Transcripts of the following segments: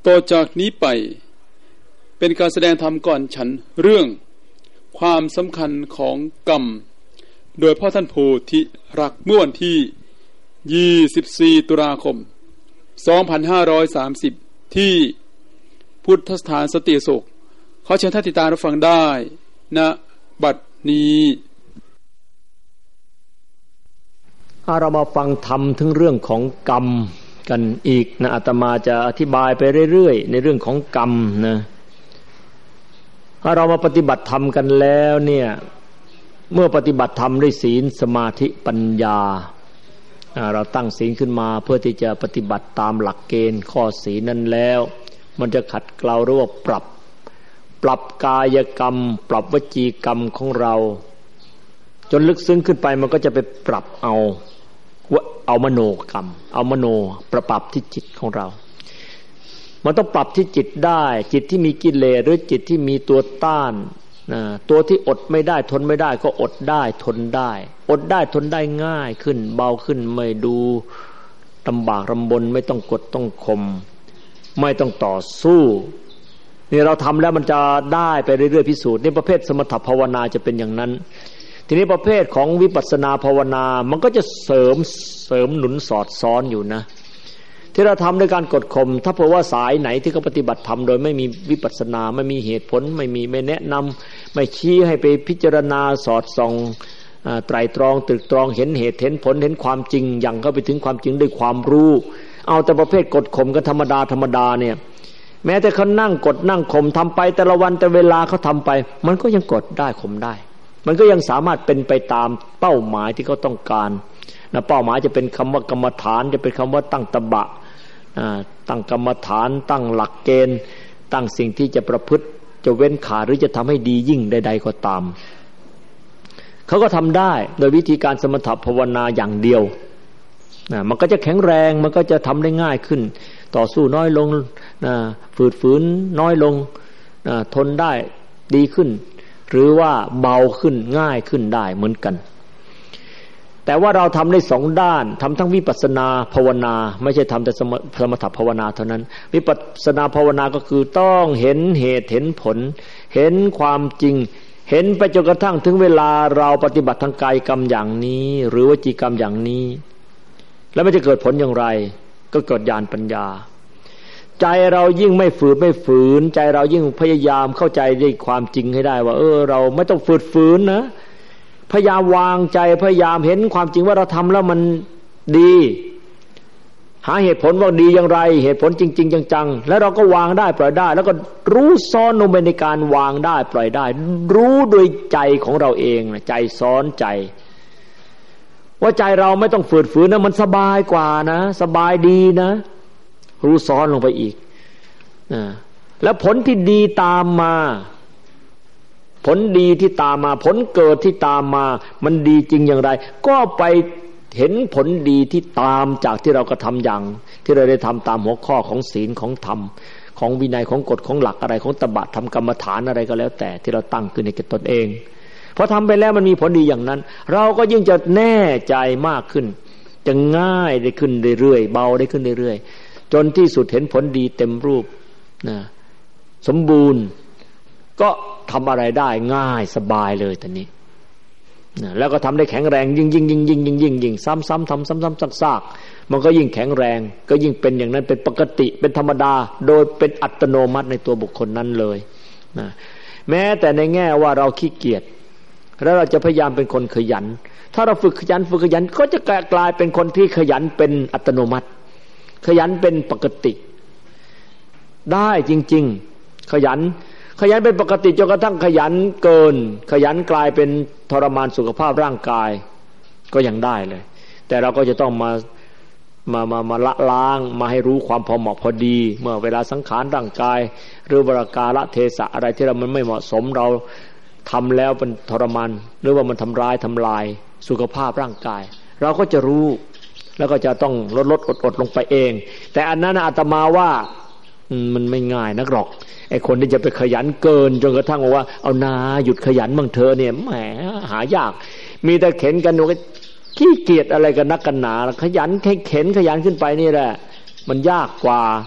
ต่อจากนี้ไปเป็นการแสดงธรรมก่อนฉันเรื่องความสำคัญของกรรมโดยพ่อท่านโพธิรักเมื่อวันที่24ตุลาคม2530ที่พุทธสถานสติโศกขอเชิญท่านติดตามรับฟังได้ณบัดนี้เรามาฟังธรรมถึงเรื่องของกรรมกันอีกนะอาตมาจะอธิบายไปเรื่อยๆในเรื่องของกรรมนะเรามาปฏิบัติธรรมกันแล้วเนี่ยเมื่อปฏิบัติธรรมด้วยศีลสมาธิปัญญาเราตั้งศีลขึ้นมาเพื่อที่จะปฏิบัติตามหลักเกณฑ์ข้อศีลนั้นแล้วมันจะขัดเกลาหรือว่าปรับกายกรรมปรับวจีกรรมของเราจนลึกซึ้งขึ้นไปมันก็จะไปปรับเอามโนกรรมเอามโนปรับที่จิตของเรามันต้องปรับที่จิตได้จิตที่มีกิเลสหรือจิตที่มีตัวต้านตัวที่อดไม่ได้ทนไม่ได้ก็อดได้ทนได้อดได้ทนได้ง่ายขึ้นเบาขึ้นไม่ดูลำบากลำบนไม่ต้องกดต้องข่มไม่ต้องต่อสู้นี่เราทำแล้วมันจะได้ไปเรื่อยๆพิสูจน์นี่ประเภทสมถภาวนาจะเป็นอย่างนั้นทีนี้ประเภทของวิปัสสนาภาวนามันก็จะเสริมหนุนสอดซ้อนอยู่นะที่เราทำด้วยการกดข่มถ้าเผื่อว่าสายไหนที่เขาปฏิบัติธรรมโดยไม่มีวิปัสสนาไม่มีเหตุผลไม่แนะนำไม่ชี้ให้ไปพิจารณาสอดส่องไตรตรองตรึกตรองเห็นเหตุเห็นผลเห็นความจริงยังเข้าไปถึงความจริงด้วยความรู้เอาแต่ประเภทกดข่มกันธรรมดาเนี่ยแม้แต่เขานั่งกดนั่งข่มทำไปแต่ละวันแต่เวลาเขาทำไปมันก็ยังกดได้ข่มได้มันก็ยังสามารถเป็นไปตามเป้าหมายที่เขาต้องการนะเป้าหมายจะเป็นคำว่ากรรมฐานจะเป็นคำว่าตั้งตบะตั้งกรรมฐานตั้งหลักเกณฑ์ตั้งสิ่งที่จะประพฤติจะเว้นขาดหรือจะทำให้ดียิ่งใดๆก็ตามเขาก็ทำได้โดยวิธีการสมถภาวนาอย่างเดียวมันก็จะแข็งแรงมันก็จะทำได้ง่ายขึ้นต่อสู้น้อยลงฝืดฝืนน้อยลงทนได้ดีขึ้นหรือว่าเบาขึ้นง่ายขึ้นได้เหมือนกันแต่ว่าเราทำได้สองด้านทำทั้งวิปัสสนาภาวนาไม่ใช่ทำแต่สมถภาวนาเท่านั้นวิปัสสนาภาวนาก็คือต้องเห็นเหตุเห็นผลเห็นความจริงเห็นไปจนกระทั่งถึงเวลาเราปฏิบัติทางกายกรรมอย่างนี้หรือวจีกรรมอย่างนี้แล้วมันจะเกิดผลอย่างไรก็เกิดญาณปัญญาใจเรายิ่งไม่ฝืนใจเรายิ่งพยายามเข้าใจในความจริงให้ได้ว่าเราไม่ต้องฝืนนะพยายามวางใจพยายามเห็นความจริงว่าเราทำแล้วมันดีหาเหตุผลว่าดีอย่างไรเหตุผลจริงๆจังๆแล้วเราก็วางได้ปล่อยได้แล้วก็รู้ซ้อนลงไปในการวางได้ปล่อยได้รู้โดยใจของเราเองนะใจซ้อนใจว่าใจเราไม่ต้องฝืนนะมันสบายกว่านะสบายดีนะรู้ซ้อนลงไปอีกแล้วผลที่ดีตามมาผลดีที่ตามมาผลเกิดที่ตามมามันดีจริงอย่างไรก็ไปเห็นผลดีที่ตามจากที่เรากระทำอย่างที่เราได้ทำตามหัวข้อของศีลของธรรมของวินัยของกฎของหลักอะไรของตบะทำกรรมฐานอะไรก็แล้วแต่ที่เราตั้งขึ้นในตนเองพอทำไปแล้วมันมีผลดีอย่างนั้นเราก็ยิ่งจะแน่ใจมากขึ้นจะง่ายได้ขึ้นเรื่อยๆเบาได้ขึ้นเรื่อยๆจนที่สุดเห็นผลดีเต็มรูปนะสมบูรณ์ก็ทำอะไรได้ง่ายสบายเลยตอนนี้แล้วก็ทำได้แข็งแรงยิ่งซ้ำทำซ้ำซากมันก็ยิ่งแข็งแรงก็ยิ่งเป็นอย่างนั้นเป็นปกติเป็นธรรมดาโดยเป็นอัตโนมัติในตัวบุคคลนั้นเลยนะแม้แต่ในแง่ว่าเราขี้เกียจแล้วเราจะพยายามเป็นคนขยันถ้าเราฝึกขยันก็จะกลายเป็นคนที่ขยันเป็นอัตโนมัติขยันเป็นปกติได้จริงๆขยันเป็นปกติจนกระทั่งขยันเกินขยันกลายเป็นทรมานสุขภาพร่างกายก็ยังได้เลยแต่เราก็จะต้องมาละล้างมาให้รู้ความพอเหมาะพอดีเมื่อเวลาสังขารร่างกายหรือวรากาลเทศะอะไรที่มันไม่เหมาะสมเราทำแล้วเป็นทรมานหรือว่ามันทำลายสุขภาพร่างกายเราก็จะรู้แล้วก็จะต้องลดอดลงไปเองแต่อันนั้นอาตมาว่ามันไม่ง่ายนักหรอกไอ้คนที่จะไปขยันเกินจนกระทั่งว่าเอานาหยุดขยันบ้างเธอเนี่ยแหมหายากมีแต่เข็นกันว่าขี้เกียจอะไรกันนักกันหนาขยันเข็นขยันขึ้นไปนี่แหละมันยากกว่า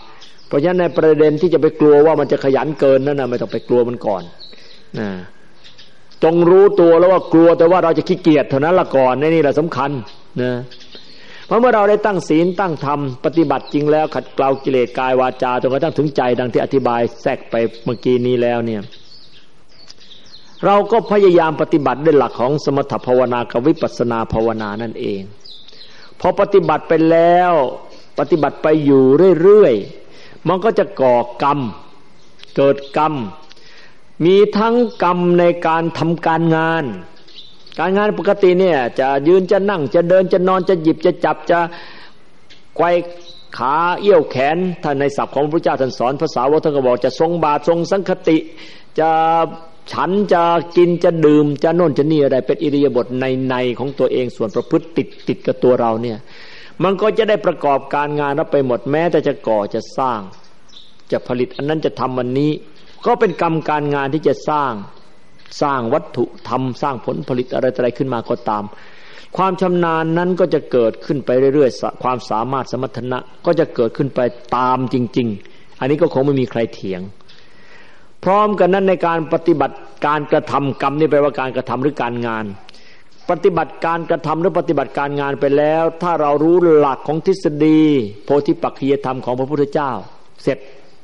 เพราะฉะนั้นในประเด็นที่จะไปกลัวว่ามันจะขยันเกินนั่นนะไม่ต้องไปกลัวมันก่อนนะจงรู้ตัวแล้วว่ากลัวแต่ว่าเราจะขี้เกียจเท่านั้นละก่อนนี่แหละสำคัญนะเพราะเมื่อเราได้ตั้งศีลตั้งธรรมปฏิบัติจริงแล้วขัดเกลากิเลสกายวาจาจนกระทั่งถึงใจดังที่อธิบายแทรกไปเมื่อกี้นี้แล้วเนี่ยเราก็พยายามปฏิบัติด้วยหลักของสมถภาวนากับวิปัสสนาภาวนานั่นเองพอปฏิบัติไปแล้วปฏิบัติไปอยู่เรื่อยๆมันก็จะก่อกรรมเกิดกรรมมีทั้งกรรมในการทำการงานปกติเนี่ยจะยืนจะนั่งจะเดินจะนอนจะหยิบจะจับจะไกวขาเอี้ยวแขนท่านในศัพท์ของพระพุทธเจ้าท่านสอนภาษาวกท่านก็บอกจะทรงบาตรทรงสังคติจะฉันจะกินจะดื่มจะโน่นจะนี่อะไรเป็นอิริยาบถในของตัวเองส่วนประพฤติติดกับตัวเราเนี่ยมันก็จะได้ประกอบการงานรับไปหมดแม้แต่จะก่อจะสร้างจะผลิตอันนั้นจะทำอันนี้ก็เป็นกรรมการงานที่จะสร้างวัตถุทำสร้างผลผลิตอะไรขึ้นมาก็ตามความชำนาญนั้นก็จะเกิดขึ้นไปเรื่อยๆความสามารถสมรรถนะก็จะเกิดขึ้นไปตามจริงๆอันนี้ก็คงไม่มีใครเถียงพร้อมกันนั้นในการปฏิบัติการกระทำกรรมนี่แปลว่าการกระทำหรือการงานปฏิบัติการกระทำหรือปฏิบัติการงานไปแล้วถ้าเรารู้หลักของทฤษฎีโพธิปักขิยธรรมของพระพุทธเจ้าเสร็จ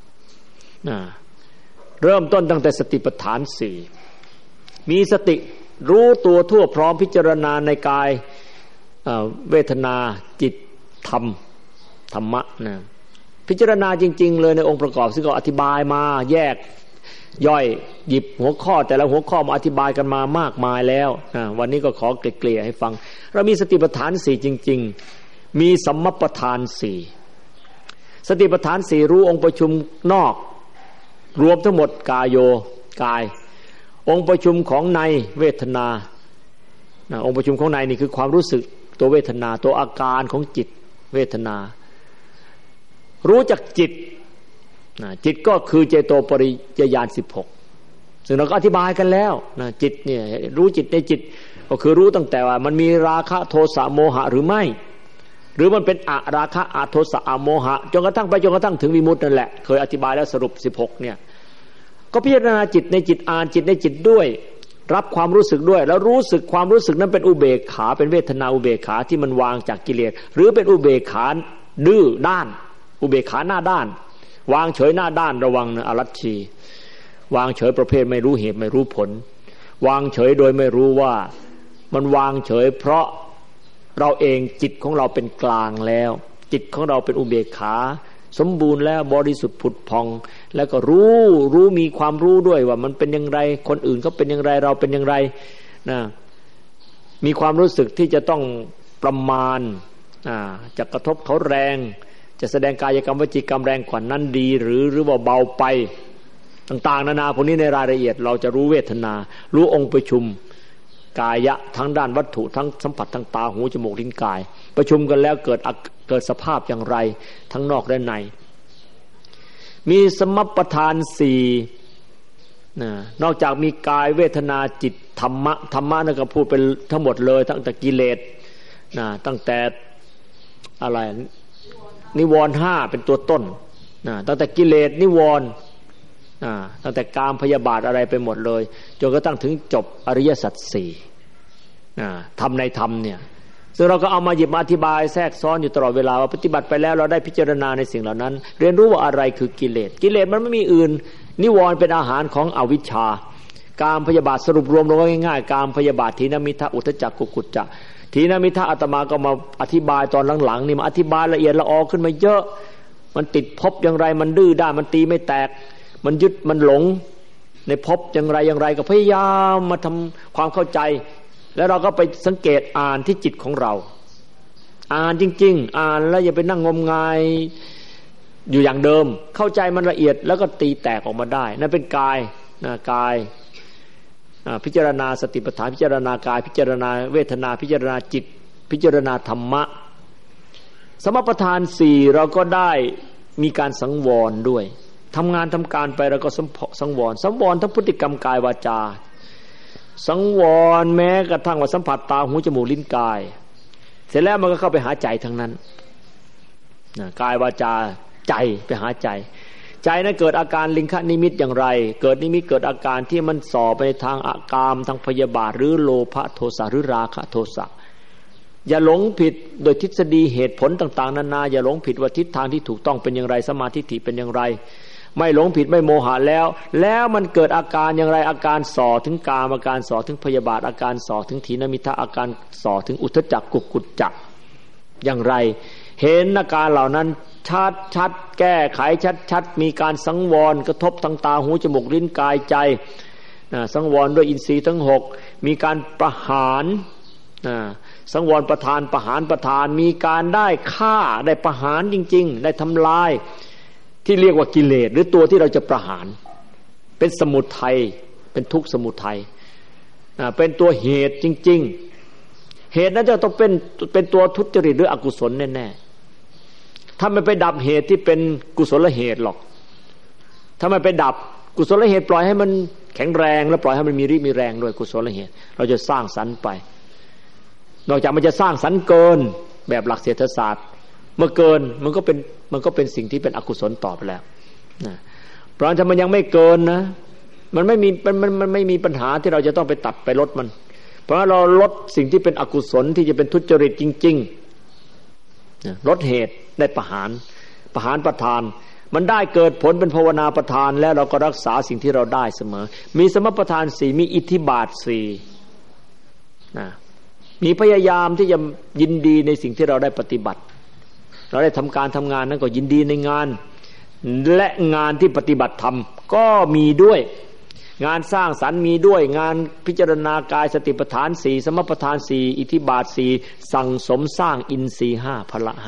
เริ่มต้นตั้งแต่สติปัฏฐานสี่มีสติรู้ตัวทั่วพร้อมพิจารณาในกายเวทนาจิตธรรมะนะพิจารณาจริงๆเลยในองค์ประกอบซึ่งก็อธิบายมาแยกย่อยหยิบหัวข้อแต่ละหัวข้อมาอธิบายกันมามากมายแล้ววันนี้ก็ขอเกลี่ยให้ฟังเรามีสติปัฏฐานสี่จริงๆมีสัมมัปปทานสี่สติปัฏฐานสี่รู้องค์ประชุมนอกรวมทั้งหมดกายโยกายองค์ประชุมของในเวทนาองค์ประชุมของในนี่คือความรู้สึกตัวเวทนาตัวอาการของจิตเวทนารู้จักจิตจิตก็คือเจโตปริยญาณ16ซึ่งเราก็อธิบายกันแล้วจิตเนี่ยรู้จิตในจิตก็คือรู้ตั้งแต่ว่ามันมีราคะโทสะโมหะหรือไม่หรือมันเป็นอราคะอโทสะอโมหะจนกระทั่งถึงวิมุตตินั่นแหละเคยอธิบายแล้วสรุป16เนี่ยก็พิจารณาจิตในจิตอ่านจิตในจิตด้วยรับความรู้สึกด้วยแล้วรู้สึกความรู้สึกนั้นเป็นอุเบกขาเป็นเวทนาอุเบกขาที่มันวางจากกิเลสหรือเป็นอุเบกขาดื้อด้านอุเบกขาหน้าด้านวางเฉยหน้าด้านระวังนะอรัชชีวางเฉยประเภทไม่รู้เหตุไม่รู้ผลวางเฉยโดยไม่รู้ว่ามันวางเฉยเพราะเราเองจิตของเราเป็นกลางแล้วจิตของเราเป็นอุเบกขาสมบูรณ์แล้วบริสุทธิ์ผุดพองแล้วก็รู้มีความรู้ด้วยว่ามันเป็นอย่างไรคนอื่นเขาเป็นอย่างไรเราเป็นอย่างไรนะมีความรู้สึกที่จะต้องประมาณจะกระทบเขาแรงจะแสดงกายกรรมวจีกรรมแรงกว่านั้นดีหรือว่าเบาไปต่างๆนานาพวกนี้ในรายละเอียดเราจะรู้เวทนารู้องค์ประชุมกายะทั้งด้านวัตถุทั้งสัมผัสทางตาหูจมูกลิ้นกายประชุมกันแล้วเกิดสภาพอย่างไรทั้งนอกและในมีสมัปปทานสี่นอกจากมีกายเวทนาจิตธรรมะนั่นก็พูดเป็นทั้งหมดเลยตั้งแต่กิเลสตั้งแต่อะไรนิวรณ์5เป็นตัวต้นตั้งแต่กิเลสนิวรณ์ตั้งแต่กามพยาบาทอะไรไปหมดเลยจนกระทั่งถึงจบอริยสัจ4ธรรมในธรรมเนี่ยซึ่งเราก็เอามาหยิบมาอธิบายแทรกซ้อนอยู่ตลอดเวลาว่าปฏิบัติไปแล้วเราได้พิจารณาในสิ่งเหล่านั้นเรียนรู้ว่าอะไรคือกิเลสมันไม่มีอื่นนิวรณ์เป็นอาหารของอวิชชากามพยาบาทสรุปรวมลงง่ายๆกามพยาบาททีนมิทะอุทจักกุกุจจะทีนมิทะอาตมาก็มาอธิบายตอนหลังๆนี่มาอธิบายละเอียดละออขึ้นมาเยอะมันติดภพอย่างไรมันดื้อด้านมันตีไม่แตกมันยึดมันหลงในภพอย่างไรก็พยายามมาทำความเข้าใจแล้วเราก็ไปสังเกตอ่านที่จิตของเราอ่านจริงๆอ่านแล้วอย่าไปนั่งงมงายอยู่อย่างเดิมเข้าใจมันละเอียดแล้วก็ตีแตกออกมาได้นั่นเป็นกายกายพิจารณาสติปัฏฐานพิจารณากายพิจารณาเวทนาพิจารณาจิตพิจารณาธรรมะสมปทาน4เราก็ได้มีการสังวรด้วยทำงานทำการไปเราก็สังวรทั้งพฤติกรรมกายวาจาสังวรแม้กระทั่งว่าสัมผัสตาหูจมูกลิ้นกายเสร็จแล้วมันก็เข้าไปหาใจทั้งนั้นกายวาจาใจไปหาใจใจนั้นเกิดอาการลิงคนิมิตอย่างไรเกิดนิมิตเกิดอาการที่มันส่อไปทางกามทางพยาบาทหรือโลภะโทสะหรือราคะโทสะอย่าหลงผิดโดยทฤษฎีเหตุผลต่างๆนานาอย่าหลงผิดว่าทิศทางที่ถูกต้องเป็นอย่างไรสมาธิถิเป็นอย่างไรไม่หลงผิดไม่โมหะแล้วมันเกิดอาการอย่างไรอาการส่อถึงกามอาการส่อถึงพยาบาทอาการส่อถึงถีนมิทะอาการส่อถึงอุทธัจจกุกุจจะอย่างไรเห็นอาการเหล่านั้นชัดแก้ไขชัดมีการสังวรกระทบทางตาหูจมูกลิ้นกายใจสังวรด้วยอินทรีย์ทั้ง6มีการประหารสังวรประทานประหารประทานมีการได้ฆ่าได้ประหารจริงๆได้ทำลายที่เรียกว่ากิเลสหรือตัวที่เราจะประหารเป็นสมุทัยเป็นทุกข์สมุทัยเป็นตัวเหตุจริงๆเหตุนั้นจะต้องเป็นตัวทุจริตหรืออกุศลแน่ๆถ้าไม่ไปดับเหตุที่เป็นกุศลเหตุหรอกถ้าไม่ไปดับกุศลเหตุปล่อยให้มันแข็งแรงแล้วปล่อยให้มันมีฤทธิ์มีแรงด้วยกุศลเหตุเราจะสร้างสรรค์ไปนอกจากมันจะสร้างสรรค์เกินแบบหลักเศรษฐศาสตร์เมื่อเกินมันก็เป็นสิ่งที่เป็นอกุศลต่อไปแล้วนะเพราะฉะนั้นถ้ามันยังไม่เกินนะมันไม่มีปัญหาที่เราจะต้องไปตัดไปลดมันเพราะเราลดสิ่งที่เป็นอกุศลที่จะเป็นทุจริตจริงๆนะลดเหตุได้ประหารประทานมันได้เกิดผลเป็นภาวนาประทานแล้วเราก็รักษาสิ่งที่เราได้เสมอมีสมประทาน4มีอิทธิบาท4นะมีพยายามที่จะยินดีในสิ่งที่เราได้ปฏิบัติเราได้ทำการทำงานนั้นก็ยินดีในงานและงานที่ปฏิบัติธรรมก็มีด้วยงานสร้างสรรค์มีด้วยงานพิจารณากายสติปัฏฐาน4สมปัฏฐาน4อิทธิบาท4สั่งสมสร้างอินทรีย์5พละ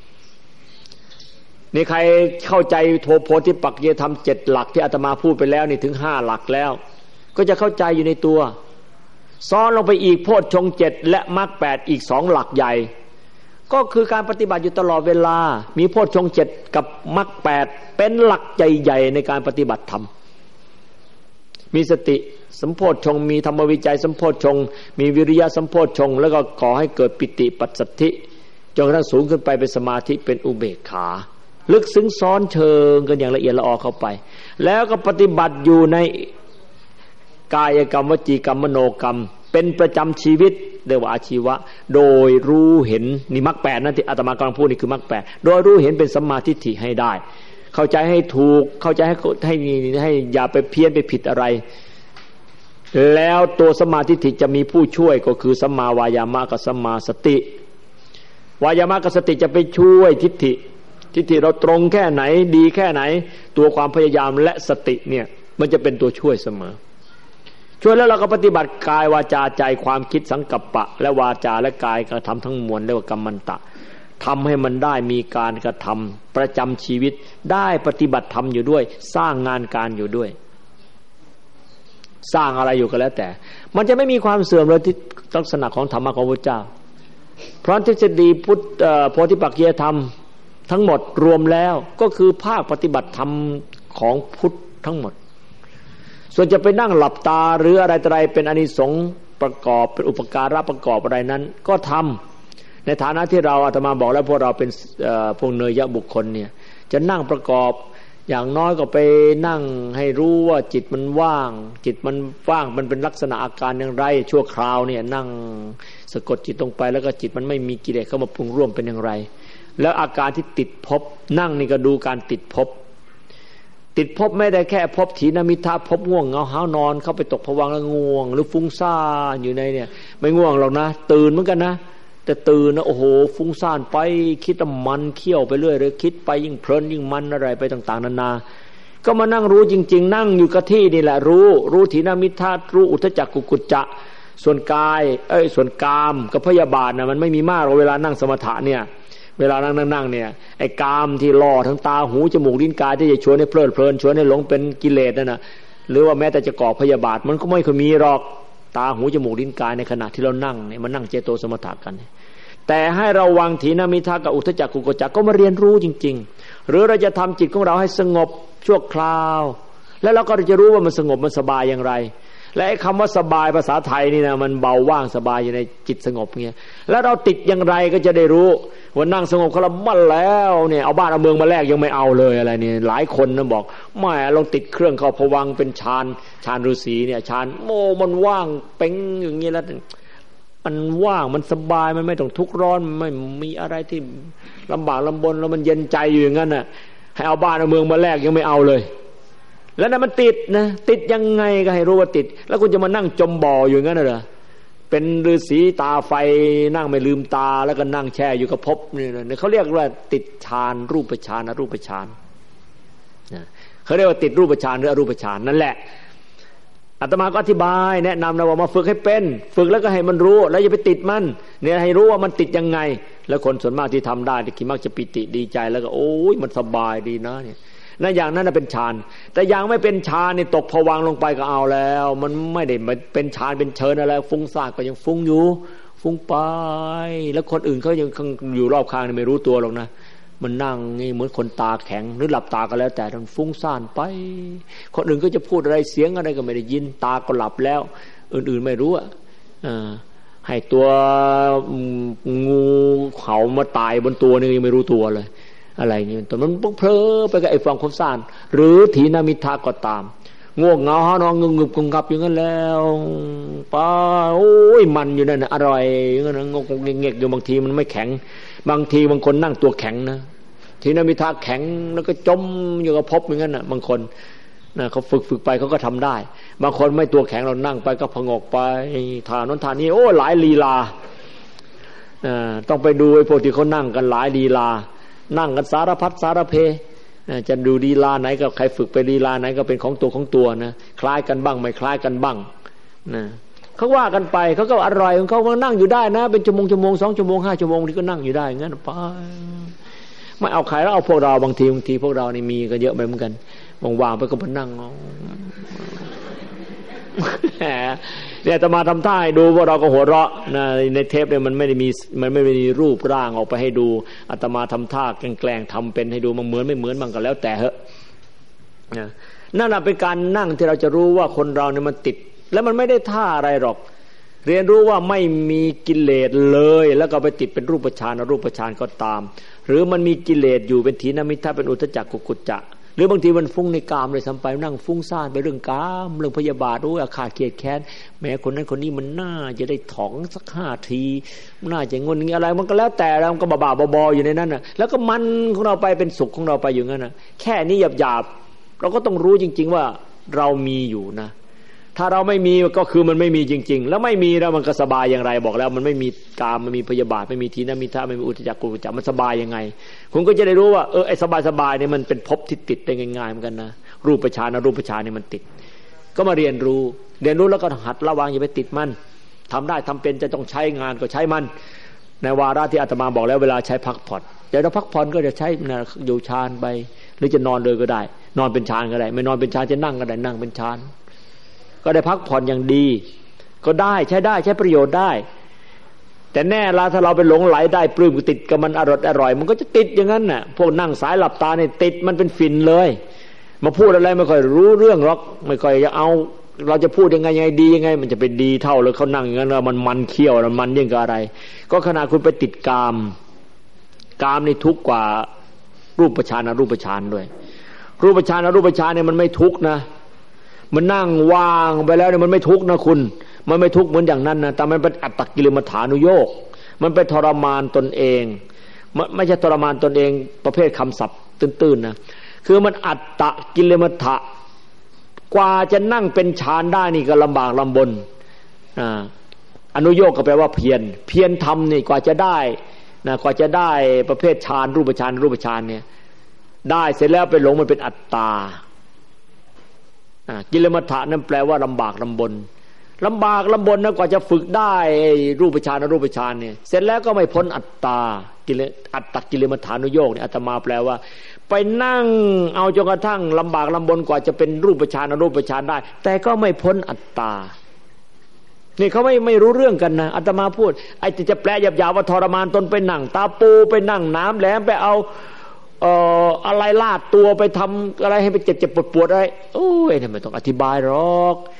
5นี่ใครเข้าใจโพธิปักขิยธรรม7หลักที่อาตมาพูดไปแล้วนี่ถึง5หลักแล้วก็จะเข้าใจอยู่ในตัวซ้อนลงไปอีกโพชฌงค์7และมรรค8อีก2หลักใหญ่ก็คือการปฏิบัติอยู่ตลอดเวลามีโพชฌงค์7กับมรรค8เป็นหลักใหญ่ๆในการปฏิบัติธรรมมีสติสัมโพชฌงค์มีธรรมวิจัยสัมโพชฌงค์มีวิริยะสัมโพชฌงค์แล้วก็ก่อให้เกิดปิติปัสสัทธิจนกระทั่งสูงขึ้นไปเป็นสมาธิเป็นอุเบกขาลึกซึ้งซ้อนเชิงกันอย่างละเอียดละออเข้าไปแล้วก็ปฏิบัติอยู่ในกายกรรมวจีกรรมมโนกรรมเป็นประจำชีวิตเรียกว่าอาชีวะโดยรู้เห็นนี่มรรค8นั่นที่อาตมากำลังพูดนี่คือมรรค8โดยรู้เห็นเป็นสัมมาทิฏฐิให้ได้เข้าใจให้ถูกเข้าใจให้อย่าไปเพี้ยนไปผิดอะไรแล้วตัวสัมมาทิฏฐิจะมีผู้ช่วยก็คือสัมมาวายามะกับสัมมาสติวายามะกับสติจะไปช่วยทิฏฐิเราตรงแค่ไหนดีแค่ไหนตัวความพยายามและสติเนี่ยมันจะเป็นตัวช่วยเสมอช่วยแล้วเราก็ปฏิบัติกายวาจาใจความคิดสังกัปปะและวาจาและกายกระทำทั้งมวลเรียกว่ากัมมันตะทำให้มันได้มีการกระทำประจำชีวิตได้ปฏิบัติธรรมอยู่ด้วยสร้างงานการอยู่ด้วยสร้างอะไรอยู่ก็แล้วแต่มันจะไม่มีความเสื่อมเลยที่ลักษณะของธรรมะของพระเจ้าเพราะทฤษฎีโพธิปักขิยธรรมทั้งหมดรวมแล้วก็คือภาคปฏิบัติธรรมของพุทธทั้งหมดส่วนจะไปนั่งหลับตาหรืออะไรเป็นอานิสงส์ประกอบเป็นอุปการะประกอบอะไรนั้นก็ทำในฐานะที่เราอาตมาบอกแล้วพวกเราเป็นพวกเนยยะบุคคลเนี่ยจะนั่งประกอบอย่างน้อยก็ไปนั่งให้รู้ว่าจิตมันว่างมันเป็นลักษณะอาการอย่างไรชั่วคราวเนี่ยนั่งสะกดจิตลงไปแล้วก็จิตมันไม่มีกิเลสเข้ามาปรุงร่วมเป็นอย่างไรแล้วอาการที่ติดภพนั่งนี่ก็ดูการติดภพไม่ได้แค่ภพถีนมิทะภพง่วงเหงาหาวนอนเข้าไปตกภวังค์แล้วง่วงหรือฟุ้งซ่านอยู่ในเนี่ยไม่ง่วงหรอกนะตื่นเหมือนกันนะแต่ตื่นนะโอ้โหฟุ้งซ่านไปคิดมันเคี่ยวไปเรื่อยเลยคิดไปยิ่งเพลินยิ่งมันอะไรไปต่างๆนานาก็มานั่งรู้จริงๆนั่งอยู่กับที่นี่แหละรู้ถีนมิทะรู้อุทธัจจกุกุจจะส่วนกายส่วนกามกับพยาบาทนะมันไม่มีมากเวลานั่งสมถะเนี่ยเวลานั่งเนี่ยไอ้กามที่ล่อทั้งตาหูจมูกลิ้นกายที่จะชวนให้เพลิดเพลินชวนให้หลงเป็นกิเลสนั่นน่ะหรือว่าแม้แต่จะก่อพยาบาทมันก็ไม่เคยมีหรอกตาหูจมูกลิ้นกายในขณะที่เรานั่งเนี่ยมันนั่งเจโตสมถะกันแต่ให้เราวางถีนมิทะกับอุทธัจจกุกุจจะก็มาเรียนรู้จริงๆหรือเราจะทำจิตของเราให้สงบชั่วคราวแล้วเราก็จะรู้ว่ามันสงบมันสบายอย่างไรและไอ้คำว่าสบายภาษาไทยนี่นะมันเบาว่างสบายอยู่ในจิตสงบเงี้ยแล้วเราติดอย่างไรก็จะได้รู้ว่านั่งสงบเขาละมั่นแล้วเนี่ยเอาบ้านเอาเมืองมาแลกยังไม่เอาเลยอะไรเนี่ยหลายคนนะบอกไม่ลองติดเครื่องเข้าภวังค์เป็นฌานฤาษีเนี่ยฌานโมมันว่างเป้งอย่างงี้แล้วมันว่างมันสบายมันไม่ต้องทุกข์ร้อนไม่มีอะไรที่ลำบากลำบนแล้วมันเย็นใจอยู่อย่างนั้นน่ะให้เอาบ้านเอาเมืองมาแลกยังไม่เอาเลยแล้วนั้นมันติดนะติดยังไงก็ให้รู้ว่าติดแล้วคุณจะมานั่งจมบ่ออยู่อย่างนั้นเหรอเป็นฤาษีตาไฟนั่งไม่ลืมตาแล้วก็นั่งแช่อยู่กับภพนี่นะเขาเรียกว่าติดฌานรูปฌานอรูปฌานเขาเรียกว่าติดรูปฌานหรืออรูปฌานนั่นแหละอาตมาก็อธิบายแนะนำนะว่ามาฝึกให้เป็นฝึกแล้วก็ให้มันรู้แล้วอย่าไปติดมันเนี่ยให้รู้ว่ามันติดยังไงแล้วคนส่วนมากที่ทำได้ที่มักจะปิติดีใจแล้วก็โอ้ยมันสบายดีนะเนี่ยนั่นอย่างนั้นเป็นฌานแต่อย่างไม่เป็นฌานนี่ตกภวังค์ลงไปก็เอาแล้วมันไม่ได้เป็นฌานเป็นเชิญอะไรฟุ้งซ่านก็ยังฟุ้งอยู่ฟุ้งไปแล้วคนอื่นเขายังอยู่รอบข้างนี่ไม่รู้ตัวหรอกนะมันนั่งนี่เหมือนคนตาแข็งหรือหลับตาก็แล้วแต่มันฟุ้งซ่านไปคนอื่นก็จะพูดอะไรเสียงอะไรก็ไม่ได้ยินตาก็หลับแล้วอื่นๆไม่รู้ให้ตัวงูเขามาตายบนตัวนี่ยังไม่รู้ตัวเลยอะไรอย่างนี้ตอนมันเพลอไปกับไอ้ฟังความซ่านหรือถีนมิทาก็ตามง่วงเหงาหานอนงึบๆงับอย่างนั้นแล้วป้าโอ้ยมันอยู่นั่นน่ะอร่อยอย่างนั้นงงเงกๆอยู่บางทีมันไม่แข็งบางทีบางคนนั่งตัวแข็งนะถีนมิทาแข็งแล้วก็จมอยู่กับภพอย่างนั้นน่ะบางคนนะเขาฝึกไปเขาก็ทำได้บางคนไม่ตัวแข็งเรานั่งไปก็ผงกไปทานนั้นทานนี้โอ้หลายลีลาต้องไปดูไอ้พวกที่เขานั่งกันหลายลีลานั่งกันสารพัดสารเพจะดูลีลาไหนก็ใครฝึกไปลีลาไหนก็เป็นของตัวนะคล้ายกันบ้างไม่คล้ายกันบ้างนะเขาว่ากันไปเขาก็อร่อยของเขานั่งอยู่ได้นะเป็นชั่วโมง2 ชั่วโมง5 ชั่วโมงที่ก็นั่งอยู่ได้งั้นไปไม่เอาใครแล้วเอาพวกเราบางทีพวกเรานี่มีกันเยอะไปเหมือนกันว่างๆไปก็มานั่งเนี่ยจะมาทำท่าให้ดูว่าเราก็หัวเราะนะในเทปเนี่ยมันไม่ได้มีรูปร่างออกไปให้ดูอาตมาทำท่าแกล้งทำเป็นให้ดูมันเหมือนไม่เหมือนมันก็แล้วแต่เหอะนั่นแหละเป็นการนั่งที่เราจะรู้ว่าคนเราเนี่ยมันติดแล้วมันไม่ได้ท่าอะไรหรอกเรียนรู้ว่าไม่มีกิเลสเลยแล้วก็ไปติดเป็นรูปฌานอรูปฌานก็ตามหรือมันมีกิเลสอยู่เป็นถีนมิทธะเป็นอุทธัจจกุกุจจะหรือบางทีมันฟุ้งในกามเลยซ้ำไปนั่งฟุ้งซ่านไปเรื่องกามเรื่องพยาบาทอาฆาตเกลียดแค้นแม้คนนั้นคนนี้มันน่าจะได้ถองสัก5 ทีน่าจะงนงี้อะไรมันก็แล้วแต่เราก็บ้าๆบอๆอยู่ในนั้นน่ะแล้วก็มันของเราไปเป็นสุขของเราไปอยู่งั้นน่ะแค่นี้หยาบๆเราก็ต้องรู้จริงๆว่าเรามีอยู่นะถ้าเราไม่มีก็คือมันไม่มีจริงๆแล้วไม่มีแล้วมันก็สบายอย่างไรบอกแล้วมันไม่มีกามมันมีพยาบาทไม่มีถีนมิทธะไม่มีอุทธัจจกุกุจจะมันสบายยังไงคุณก็จะได้รู้ว่าไอ้สบายๆเนี่ยมันเป็นภพที่ติดได้ง่ายๆเหมือนกันนะรูปฌานอรูปฌานเนี่ยมันติดก็มาเรียนรู้แล้วก็หัดระวังอย่าไปติดมันทำได้ทำเป็นจะต้องใช้งานก็ใช้มันในวาระที่อาตมาบอกแล้วเวลาใช้พักผ่อนเดี๋ยวเราพักผ่อนก็จะใช้อยู่ฌานไปหรือจะนอนเลยก็ได้นอนเป็นฌานก็ได้ไม่นอนเป็นฌานจะนั่งก็ได้นั่งเป็นฌานก็ได้พักผ่อนอย่างดีก็ได้ใช้ประโยชน์ได้แต่แน่ละถ้าเราไปหลงไหลได้ปลื้มติดกับมันอร่อยมันก็จะติดอย่างนั้นน่ะพวกนั่งสายหลับตาเนี่ยติดมันเป็นฝิ่นเลยมาพูดอะไรไม่ค่อยรู้เรื่องหรอกไม่ค่อยจะเอาเราจะพูดยังไงดียังไงมันจะเป็นดีเท่าเลยเขานั่งอย่างนั้นมันเขี้ยวมันยิ่งกว่าอะไรก็ขนาดคุณไปติดกามนี่ทุกข์กว่ารูปฌานอรูปฌานด้วยรูปฌานอรูปฌานเนี่ยมันไม่ทุกข์นะมันนั่งว่างไปแล้วเนี่ยมันไม่ทุกข์นะคุณมันไม่ทุกข์เหมือนอย่างนั้นนะแต่มันเป็นอัตตกิลมัฏฐานุโยคมันเป็นทรมานตนเองไม่ใช่ทรมานตนเองประเภทคำศัพท์ตื้นๆนะคือมันอัตตกิลมัฏฐะกว่าจะนั่งเป็นฌานได้นี่ก็ลำบากลำบนอนุโยคก็แปลว่าเพียรทำนี่กว่าจะได้นะกว่าจะได้ประเภทฌานรูปฌานเนี่ยได้เสร็จแล้วไปหลงมันเป็นอัตตากิลมัฏฐะนั่นแปลว่าลำบากลำบนนะกว่าจะฝึกได้รูปฌานอรูปฌานเนี่ยเสร็จแล้วก็ไม่พ้นอัตตาอัตตกิลมัฏฐานุโยคเนี่ยอาตมาแปลว่าไปนั่งเอาจนกระทั่งลำบากลำบนกว่าจะเป็นรูปฌานอรูปฌานได้แต่ก็ไม่พ้นอัตตานี่เขาไม่รู้เรื่องกันนะอาตมาพูดไอ้จะแปลหยาบๆว่าทรมานตนไปนั่งตาปูไปนั่งน้ำแหลมไปเอาอะไรลาดตัวไปทำอะไรให้ไปเจ็บปวดอะไรโอ้ยทำไมต้องอธิบายหรอก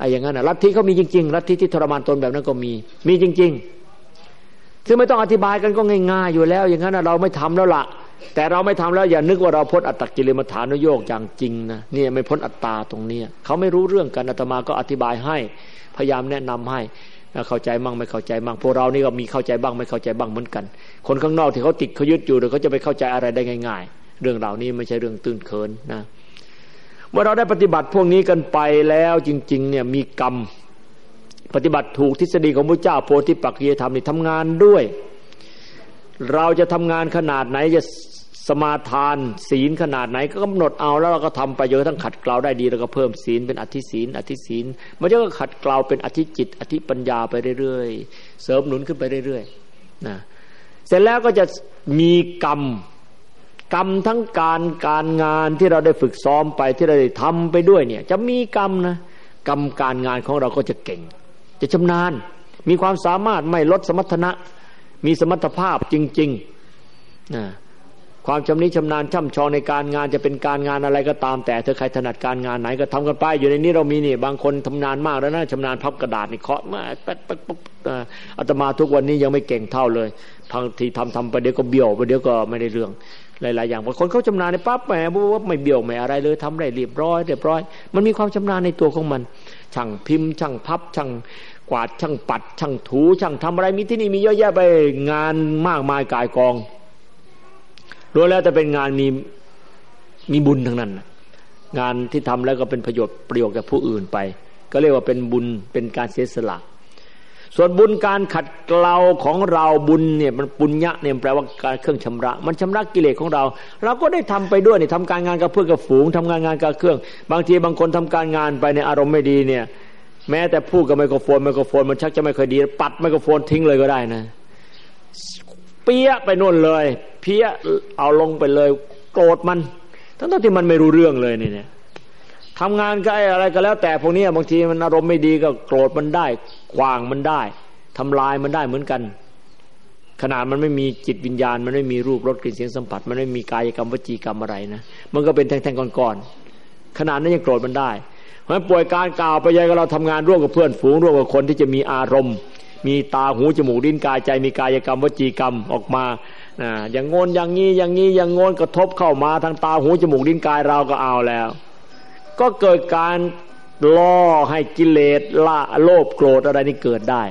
อย่างนั้นลัทธิเขามีจริงๆลัทธิที่ทรมานตนแบบนั้นก็มีจริงๆซึ่งไม่ต้องอธิบายกันก็ง่ายๆอยู่แล้วอย่างนั้นเราไม่ทำแล้วล่ะแต่เราไม่ทำแล้วอย่านึกว่าเราพ้นอัตตกิลมัฏฐานุโยคอย่างจริงนะนี่ไม่พ้นอัตตาตรงนี้เขาไม่รู้เรื่องกันอาตมาก็อธิบายให้พยายามแนะนำให้เข้าใจมั่งไม่เข้าใจมั่งพวกเรานี่ก็มีเข้าใจบ้างไม่เข้าใจบ้างเหมือนกันคนข้างนอกที่เขาติดเขายึดอยู่เดี๋ยวเขาจะไปเข้าใจอะไรได้ง่ายๆเรื่องเหล่านี้ไม่ใช่เรื่องตื้นเขินนะเมื่อเราได้ปฏิบัติพวกนี้กันไปแล้วจริงๆเนี่ยมีกรรมปฏิบัติถูกทฤษฎีของพระเจ้าโพธิปักขิยธรรมนี่ทำงานด้วยเราจะทำงานขนาดไหนจะสมาทานศีลขนาดไหนก็กำหนดเอาแล้วเราก็ทำไปจนกระทั่งขัดเกลาได้ดีแล้วก็เพิ่มศีลเป็นอธิศีลมันจะก็ขัดเกลาเป็นอธิจิตอธิปัญญาไปเรื่อยๆเสริมหนุนขึ้นไปเรื่อยๆนะเสร็จแล้วก็จะมีกรรมทั้งการงานที่เราได้ฝึกซ้อมไปที่เราได้ทำไปด้วยเนี่ยจะมีกรรมนะกรรมการงานของเราก็จะเก่งจะชำนาญมีความสามารถไม่ลดสมรรถนะมีสมรรถภาพจริงๆนะความชำนิชำนาญช่ำชองในการงานจะเป็นการงานอะไรก็ตามแต่เธอใครถนัดการงานไหนก็ทำกันไปอยู่ในนี้เรามีนี่บางคนทำนานมากแล้วนะชำนาญพับกระดาษนี่เคาะมาอาตมาทุกวันนี้ยังไม่เก่งเท่าเลยบางทีทำไปเดี๋ยวก็เบี้ยวไปเดี๋ยวก็ไม่ได้เรื่องหลายๆอย่างบางคนเขาชำนาญในปั๊บแหมว่าไม่เบี้ยวไม่อะไรเลยทำได้เรียบร้อยมันมีความชำนาญในตัวของมันช่างพิมพ์ช่างพับช่างกวาดช่างปัดช่างถูช่างทำอะไรมีที่นี่มีเยอะแยะไปงานมากมายกายกองล้วนแล้วแต่เป็นงานมีบุญทั้งนั้นงานที่ทำแล้วก็เป็นประโยชน์แก่ผู้อื่นไปก็เรียกว่าเป็นบุญเป็นการเสียสละส่วนบุญการขัดเกลาของเราบุญเนี่ยมันปุญญะเนี่ยแปลว่าการเครื่องชำระมันชำระกิเลสของเราเราก็ได้ทำไปด้วยนี่ทำการงานกับเพื่อนกับฝูงทำงานกับเครื่องบางทีบางคนทำการงานไปในอารมณ์ไม่ดีเนี่ยแม้แต่พูดกับไมโครโฟนมันชักจะไม่ค่อยดีปัดไมโครโฟนทิ้งเลยก็ได้นะเปี้ยไปโน่นเลยเพี้ยเอาลงไปเลยโกรธมันทั้งที่มันไม่รู้เรื่องเลยเนี่ยทำงานก็อะไรก็แล้วแต่พวกนี้บางทีมันอารมณ์ไม่ดีก็โกรธมันได้ขวางมันได้ทำลายมันได้เหมือนกันขนาดมันไม่มีจิตวิญญาณมันไม่มีรูปรสกลิ่นเสียงสัมผัสมันไม่มีกายกรรมวจีกรรมอะไรนะมันก็เป็นแท่งๆก้อนๆขนาดนั้นยังโกรธมันได้เพราะฉะนั้นป่วยการกล่าวไปยังเราทำงานร่วมกับเพื่อนฝูงร่วมกับคนที่จะมีอารมณ์มีตาหูจมูกลิ้นกายใจมีกายกรรมวจีกรรมออกมาอย่างงนอย่างนี้อย่างงนกระทบเข้ามาทางตาหูจมูกลิ้นกายเราก็เอาแล้วก็เกิดการล่อให้กิเลสละโลภโกรธอะไรนี่เกิดได้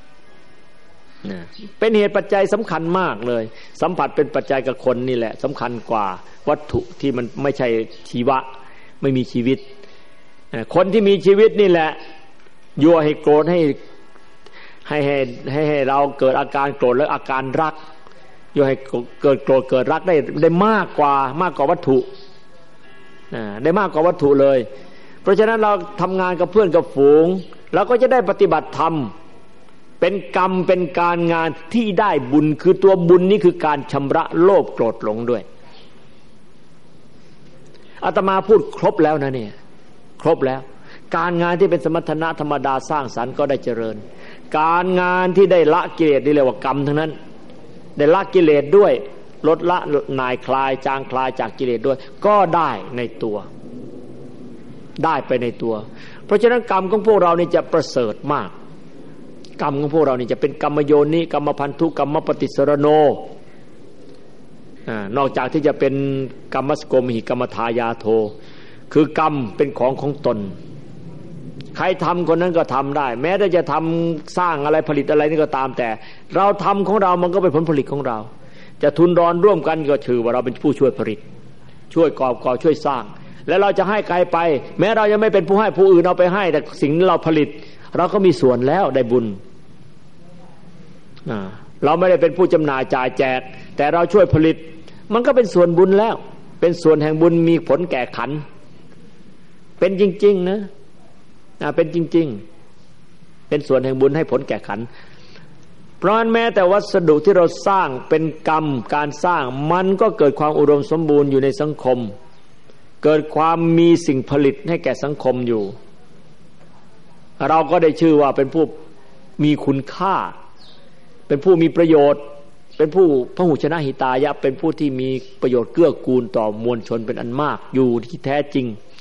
เป็นเหตุปัจจัยสำคัญมากเลยสัมผัสเป็นปัจจัยกับคนนี่แหละสำคัญกว่าวัตถุที่มันไม่ใช่ชีวะไม่มีชีวิตคนที่มีชีวิตนี่แหละยั่วให้โกรธให้เราเกิดอาการโกรธและอาการรักยั่วให้เกิดโกรธเกิดรักได้มากกว่าวัตถุได้มากกว่าวัตถุเลยเพราะฉะนั้นเราทำงานกับเพื่อนกับฝูงเราก็จะได้ปฏิบัติธรรมเป็นกรรมเป็นการงานที่ได้บุญคือตัวบุญนี้คือการชำระโลภโกรธหลงด้วยอาตมาพูดครบแล้วนะเนี่ยครบแล้วการงานที่เป็นสมรรถนะธรรมดาสร้างสรรค์ก็ได้เจริญการงานที่ได้ละกิเลสนี่เรียกว่ากรรมทั้งนั้นได้ละกิเลสด้วยลดละนายคลายจางคลายจากกิเลสด้วยก็ได้ในตัวได้ไปในตัวเพราะฉะนั้นกรรมของพวกเรานี่จะประเสริฐมากกรรมของพวกเรานี่จะเป็นกรรมโยนิกรรมพันธุกรรมปฏิสรโนนอกจากที่จะเป็นกรรมสโกมหิกรรมทายาโทคือกรรมเป็นของตนใครทำคนนั้นก็ทำได้แม้แต่จะทำสร้างอะไรผลิตอะไรนี่ก็ตามแต่เราทำของเรามันก็เป็นผลผลิตของเราจะทุนรอนร่วมกันก็ถือว่าเราเป็นผู้ช่วยผลิตช่วยก่อช่วยสร้างแล้วเราจะให้ใครไปแม้เรายังไม่เป็นผู้ให้ผู้อื่นเอาไปให้แต่สิ่งที่เราผลิตเราก็มีส่วนแล้วได้บุญเราไม่ได้เป็นผู้จำหน่ายจ่ายแจกแต่เราช่วยผลิตมันก็เป็นส่วนบุญแล้วเป็นส่วนแห่งบุญมีผลแก่ขันเป็นจริงๆนะเป็นจริงๆเป็นส่วนแห่งบุญให้ผลแก่ขันเพราะฉะนั้นแม้แต่วัสดุที่เราสร้างเป็นกรรมการสร้างมันก็เกิดความอุดมสมบูรณ์อยู่ในสังคมเกิดความมีสิ่งผลิตให้แก่สังคมอยู่เราก็ได้ชื่อว่าเป็นผู้มีคุณค่าเป็นผู้มีประโยชน์เป็นผู้พหุชนะหิตายะเป็นผู้ที่มีประโยชน์เกื้อกูลต่อมวลชนเป็นอันมากอยู่ที่แท้จริง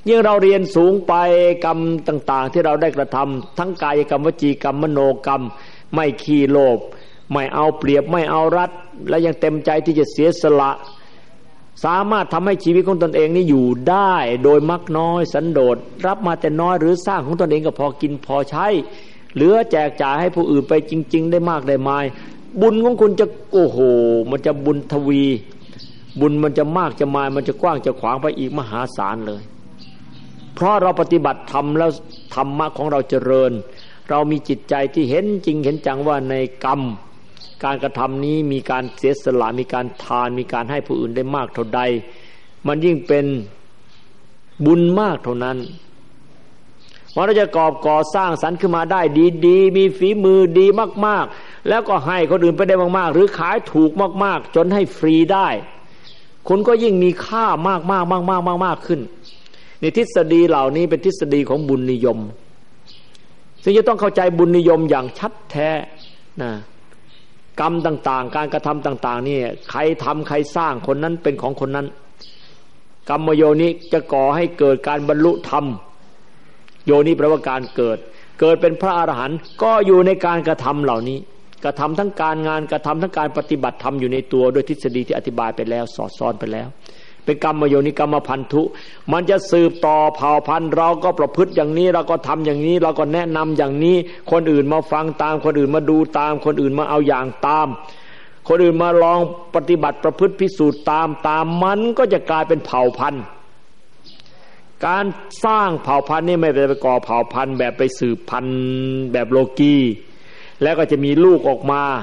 ยิ่งเราเรียนสูงไปกรรมต่างๆที่เราได้กระทำทั้งกายกรรมวจีกรรมมโนกรรมไม่ขี้โลภไม่เอาเปรียบไม่เอารัดและยังเต็มใจที่จะเสียสละสามารถทำให้ชีวิตของตนเองนี่อยู่ได้โดยมักน้อยสันโดษรับมาแต่น้อยหรือสร้างของตนเองก็พอกินพอใช้เหลือแจกจ่ายให้ผู้อื่นไปจริงๆได้มากได้มายบุญของคุณจะโอ้โหมันจะบุญทวีบุญมันจะมากจะมายมันจะกว้างจะขวางไปอีกมหาศาลเลยเพราะเราปฏิบัติธรรมแล้วธรรมะของเราเจริญเรามีจิตใจที่เห็นจริงเห็นจังว่าในกรรมการกระทำนี้มีการเสียสละมีการทานมีการให้ผู้อื่นได้มากเท่าใดมันยิ่งเป็นบุญมากเท่านั้นว่าเราจะก่อสร้างสรรค์ขึ้นมาได้ดีๆมีฝีมือดีมากๆแล้วก็ให้คนอื่นไปได้มากๆหรือขายถูกมากๆจนให้ฟรีได้คุณก็ยิ่งมีค่ามากๆขึ้นในทฤษฎีเหล่านี้เป็นทฤษฎีของบุญนิยมซึ่งจะต้องเข้าใจบุญนิยมอย่างชัดแท้นะกรรมต่างๆการกระทำต่างๆนี่ใครทำใครสร้างคนนั้นเป็นของคนนั้นกรรมโยนิจะก่อให้เกิดการบรรลุธรรมโยนิแปลว่าการเกิดเป็นพระอรหันต์ก็อยู่ในการกระทำเหล่านี้กระทำทั้งการงานกระทำทั้งการปฏิบัติธรรมอยู่ในตัวโดยทฤษฎีที่อธิบายไปแล้วสอดซ้อนไปแล้วเป็นกรรมโยนิกรรมพันธุมันจะสืบต่อเผ่าพันธุ์เราก็ประพฤติอย่างนี้เราก็ทำอย่างนี้เราก็แนะนำอย่างนี้คนอื่นมาฟังตามคนอื่นมาดูตามคนอื่นมาเอาอย่างตามคนอื่นมาลองปฏิบัติประพฤติพิสูจน์ตามมันก็จะกลายเป็นเผ่าพันธุ์การสร้างเผ่าพันธุ์นี่ไม่ได้ไปก่อเผ่าพันธุ์แบบไปสืบพันธุ์แบบโลกีแล้วก็จะมีลูกออกมา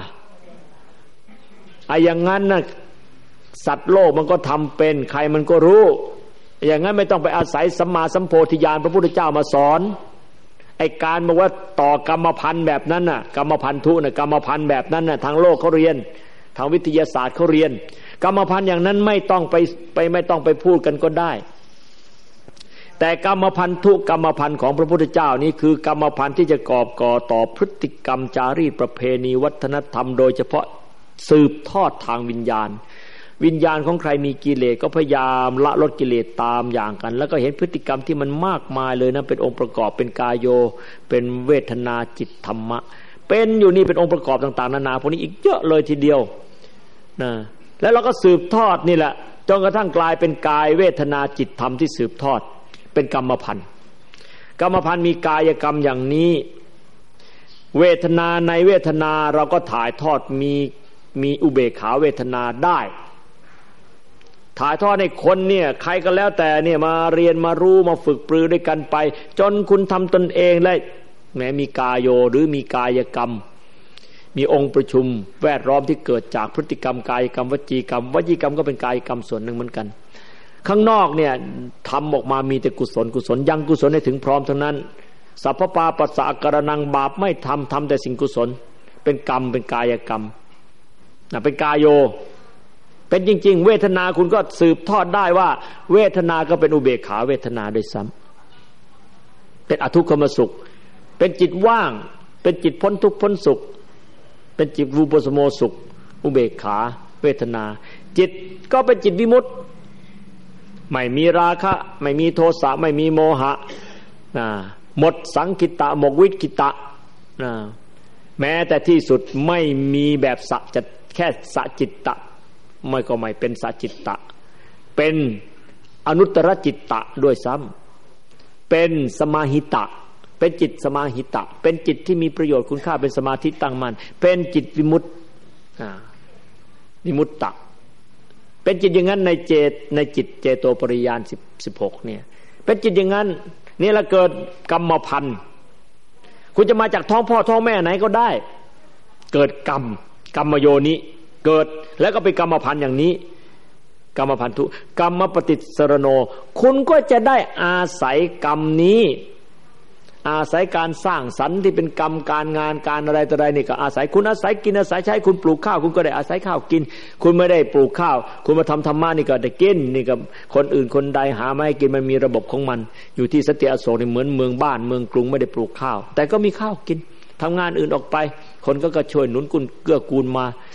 อย่างนั้นน่ะสัตว์โลกมันก็ทำเป็นใครมันก็รู้อย่างนั้นไม่ต้องไปอาศัยสัมมาสัมโพธิญาณพระพุทธเจ้ามาสอนไอ้การบอกว่าต่อกรรมพันธุ์แบบนั้นน่ะกรรมพันธุน่ะกรรมพันธุ์แบบนั้นน่ะทางโลกเขาเรียนทางวิทยาศาสตร์เขาเรียนกรรมพันธุ์อย่างนั้นไม่ต้องไปพูดกันก็ได้แต่กรรมพันธุกรรมพันธุ์ของพระพุทธเจ้านี้คือกรรมพันธุ์ที่จะก่อต่อพฤติกรรมจารีตประเพณีวัฒนธรรมโดยเฉพาะสืบทอดทางวิญญาณของใครมีกิเลสก็พยายามละลดกิเลสตามอย่างกันแล้วก็เห็นพฤติกรรมที่มันมากมายเลยนะเป็นองค์ประกอบเป็นกายโยเป็นเวทนาจิตธรรมะเป็นอยู่นี่เป็นองค์ประกอบต่างๆนานาพวกนี้อีกเยอะเลยทีเดียวนะแล้วเราก็สืบทอดนี่แหละจนกระทั่งกลายเป็นกายเวทนาจิตธรรมที่สืบทอดเป็นกรรมพันธุ์มีกายกรรมอย่างนี้เวทนาในเวทนาเราก็ถ่ายทอดมีอุเบกขาเวทนาได้ถ่ายทอดให้คนเนี่ยใครก็แล้วแต่เนี่ยมาเรียนมารู้มาฝึกปรือด้วยกันไปจนคุณทำตนเองและแม้มีกายโยหรือมีกายกรรมมีองค์ประชุมแวดล้อมที่เกิดจากพฤติกรรมกายกรรมวจีกรรมก็เป็นกายกรรมส่วนหนึ่งเหมือนกันข้างนอกเนี่ยทำออกมามีแต่กุศลยังกุศลให้ถึงพร้อมทั้งนั้นสัพพปาปัสสะกรณังบาปไม่ทำแต่สิ่งกุศลเป็นกรรมเป็นกายกรรมเป็นกายโยเป็นจริงๆเวทนาคุณก็สืบทอดได้ว่าเวทนาก็เป็นอุเบกขาเวทนาด้วยซ้ำเป็นอทุกขมสุขเป็นจิตว่างเป็นจิตพ้นทุกข์พ้นสุขเป็นจิตวูปสโมสุขอุเบกขาเวทนาจิตก็เป็นจิตวิมุตติไม่มีราคะไม่มีโทสะไม่มีโมหะหมดสังคิตะหมดวิคิตะแม้แต่ที่สุดไม่มีแบบสัจแค่สัจจิตตะไม่เป็นสัจจิตตะเป็นอนุตตรจิตตะด้วยซ้ำเป็นสมาหิตะเป็นจิตสมาหิตะเป็นจิตที่มีประโยชน์คุณค่าเป็นสมาธิตั้งมั่นเป็นจิตวิมุตติวิมุตตะเป็นจิตอย่างนั้นในจิตเจโตปริญาณ16เนี่ยเป็นจิตอย่างนั้นนี่ละเกิดกรรมพันธุ์คุณจะมาจากท้องพ่อท้องแม่ไหนก็ได้เกิดกรรมโยนิเกิดแล้วก็เป็นกรรมพันธุ์อย่างนี้กรรมพันธุกรรมปฏิสรโนคุณก็จะได้อาศัยกรรมนี้อาศัยการสร้างสรรค์ที่เป็นกรรมการงานการอะไรต่ออะไรนี่ก็อาศัยคุณอาศัยกินอาศัยใช้คุณปลูกข้าวคุณก็ได้อาศัยข้าวกินคุณไม่ได้ปลูกข้าวคุณมาทำธรรมะนี่ก็ได้กินนี่ก็คนอื่นคนใดหามาให้กินมันมีระบบของมันอยู่ที่สติอโศกนี่เหมือนเมืองบ้านเมืองกรุงไม่ได้ปลูกข้าวแต่ก็มีข้าวกินทำงานอื่นออกไปคนก็ช่วยหนุนกุลเกื้อกูลมา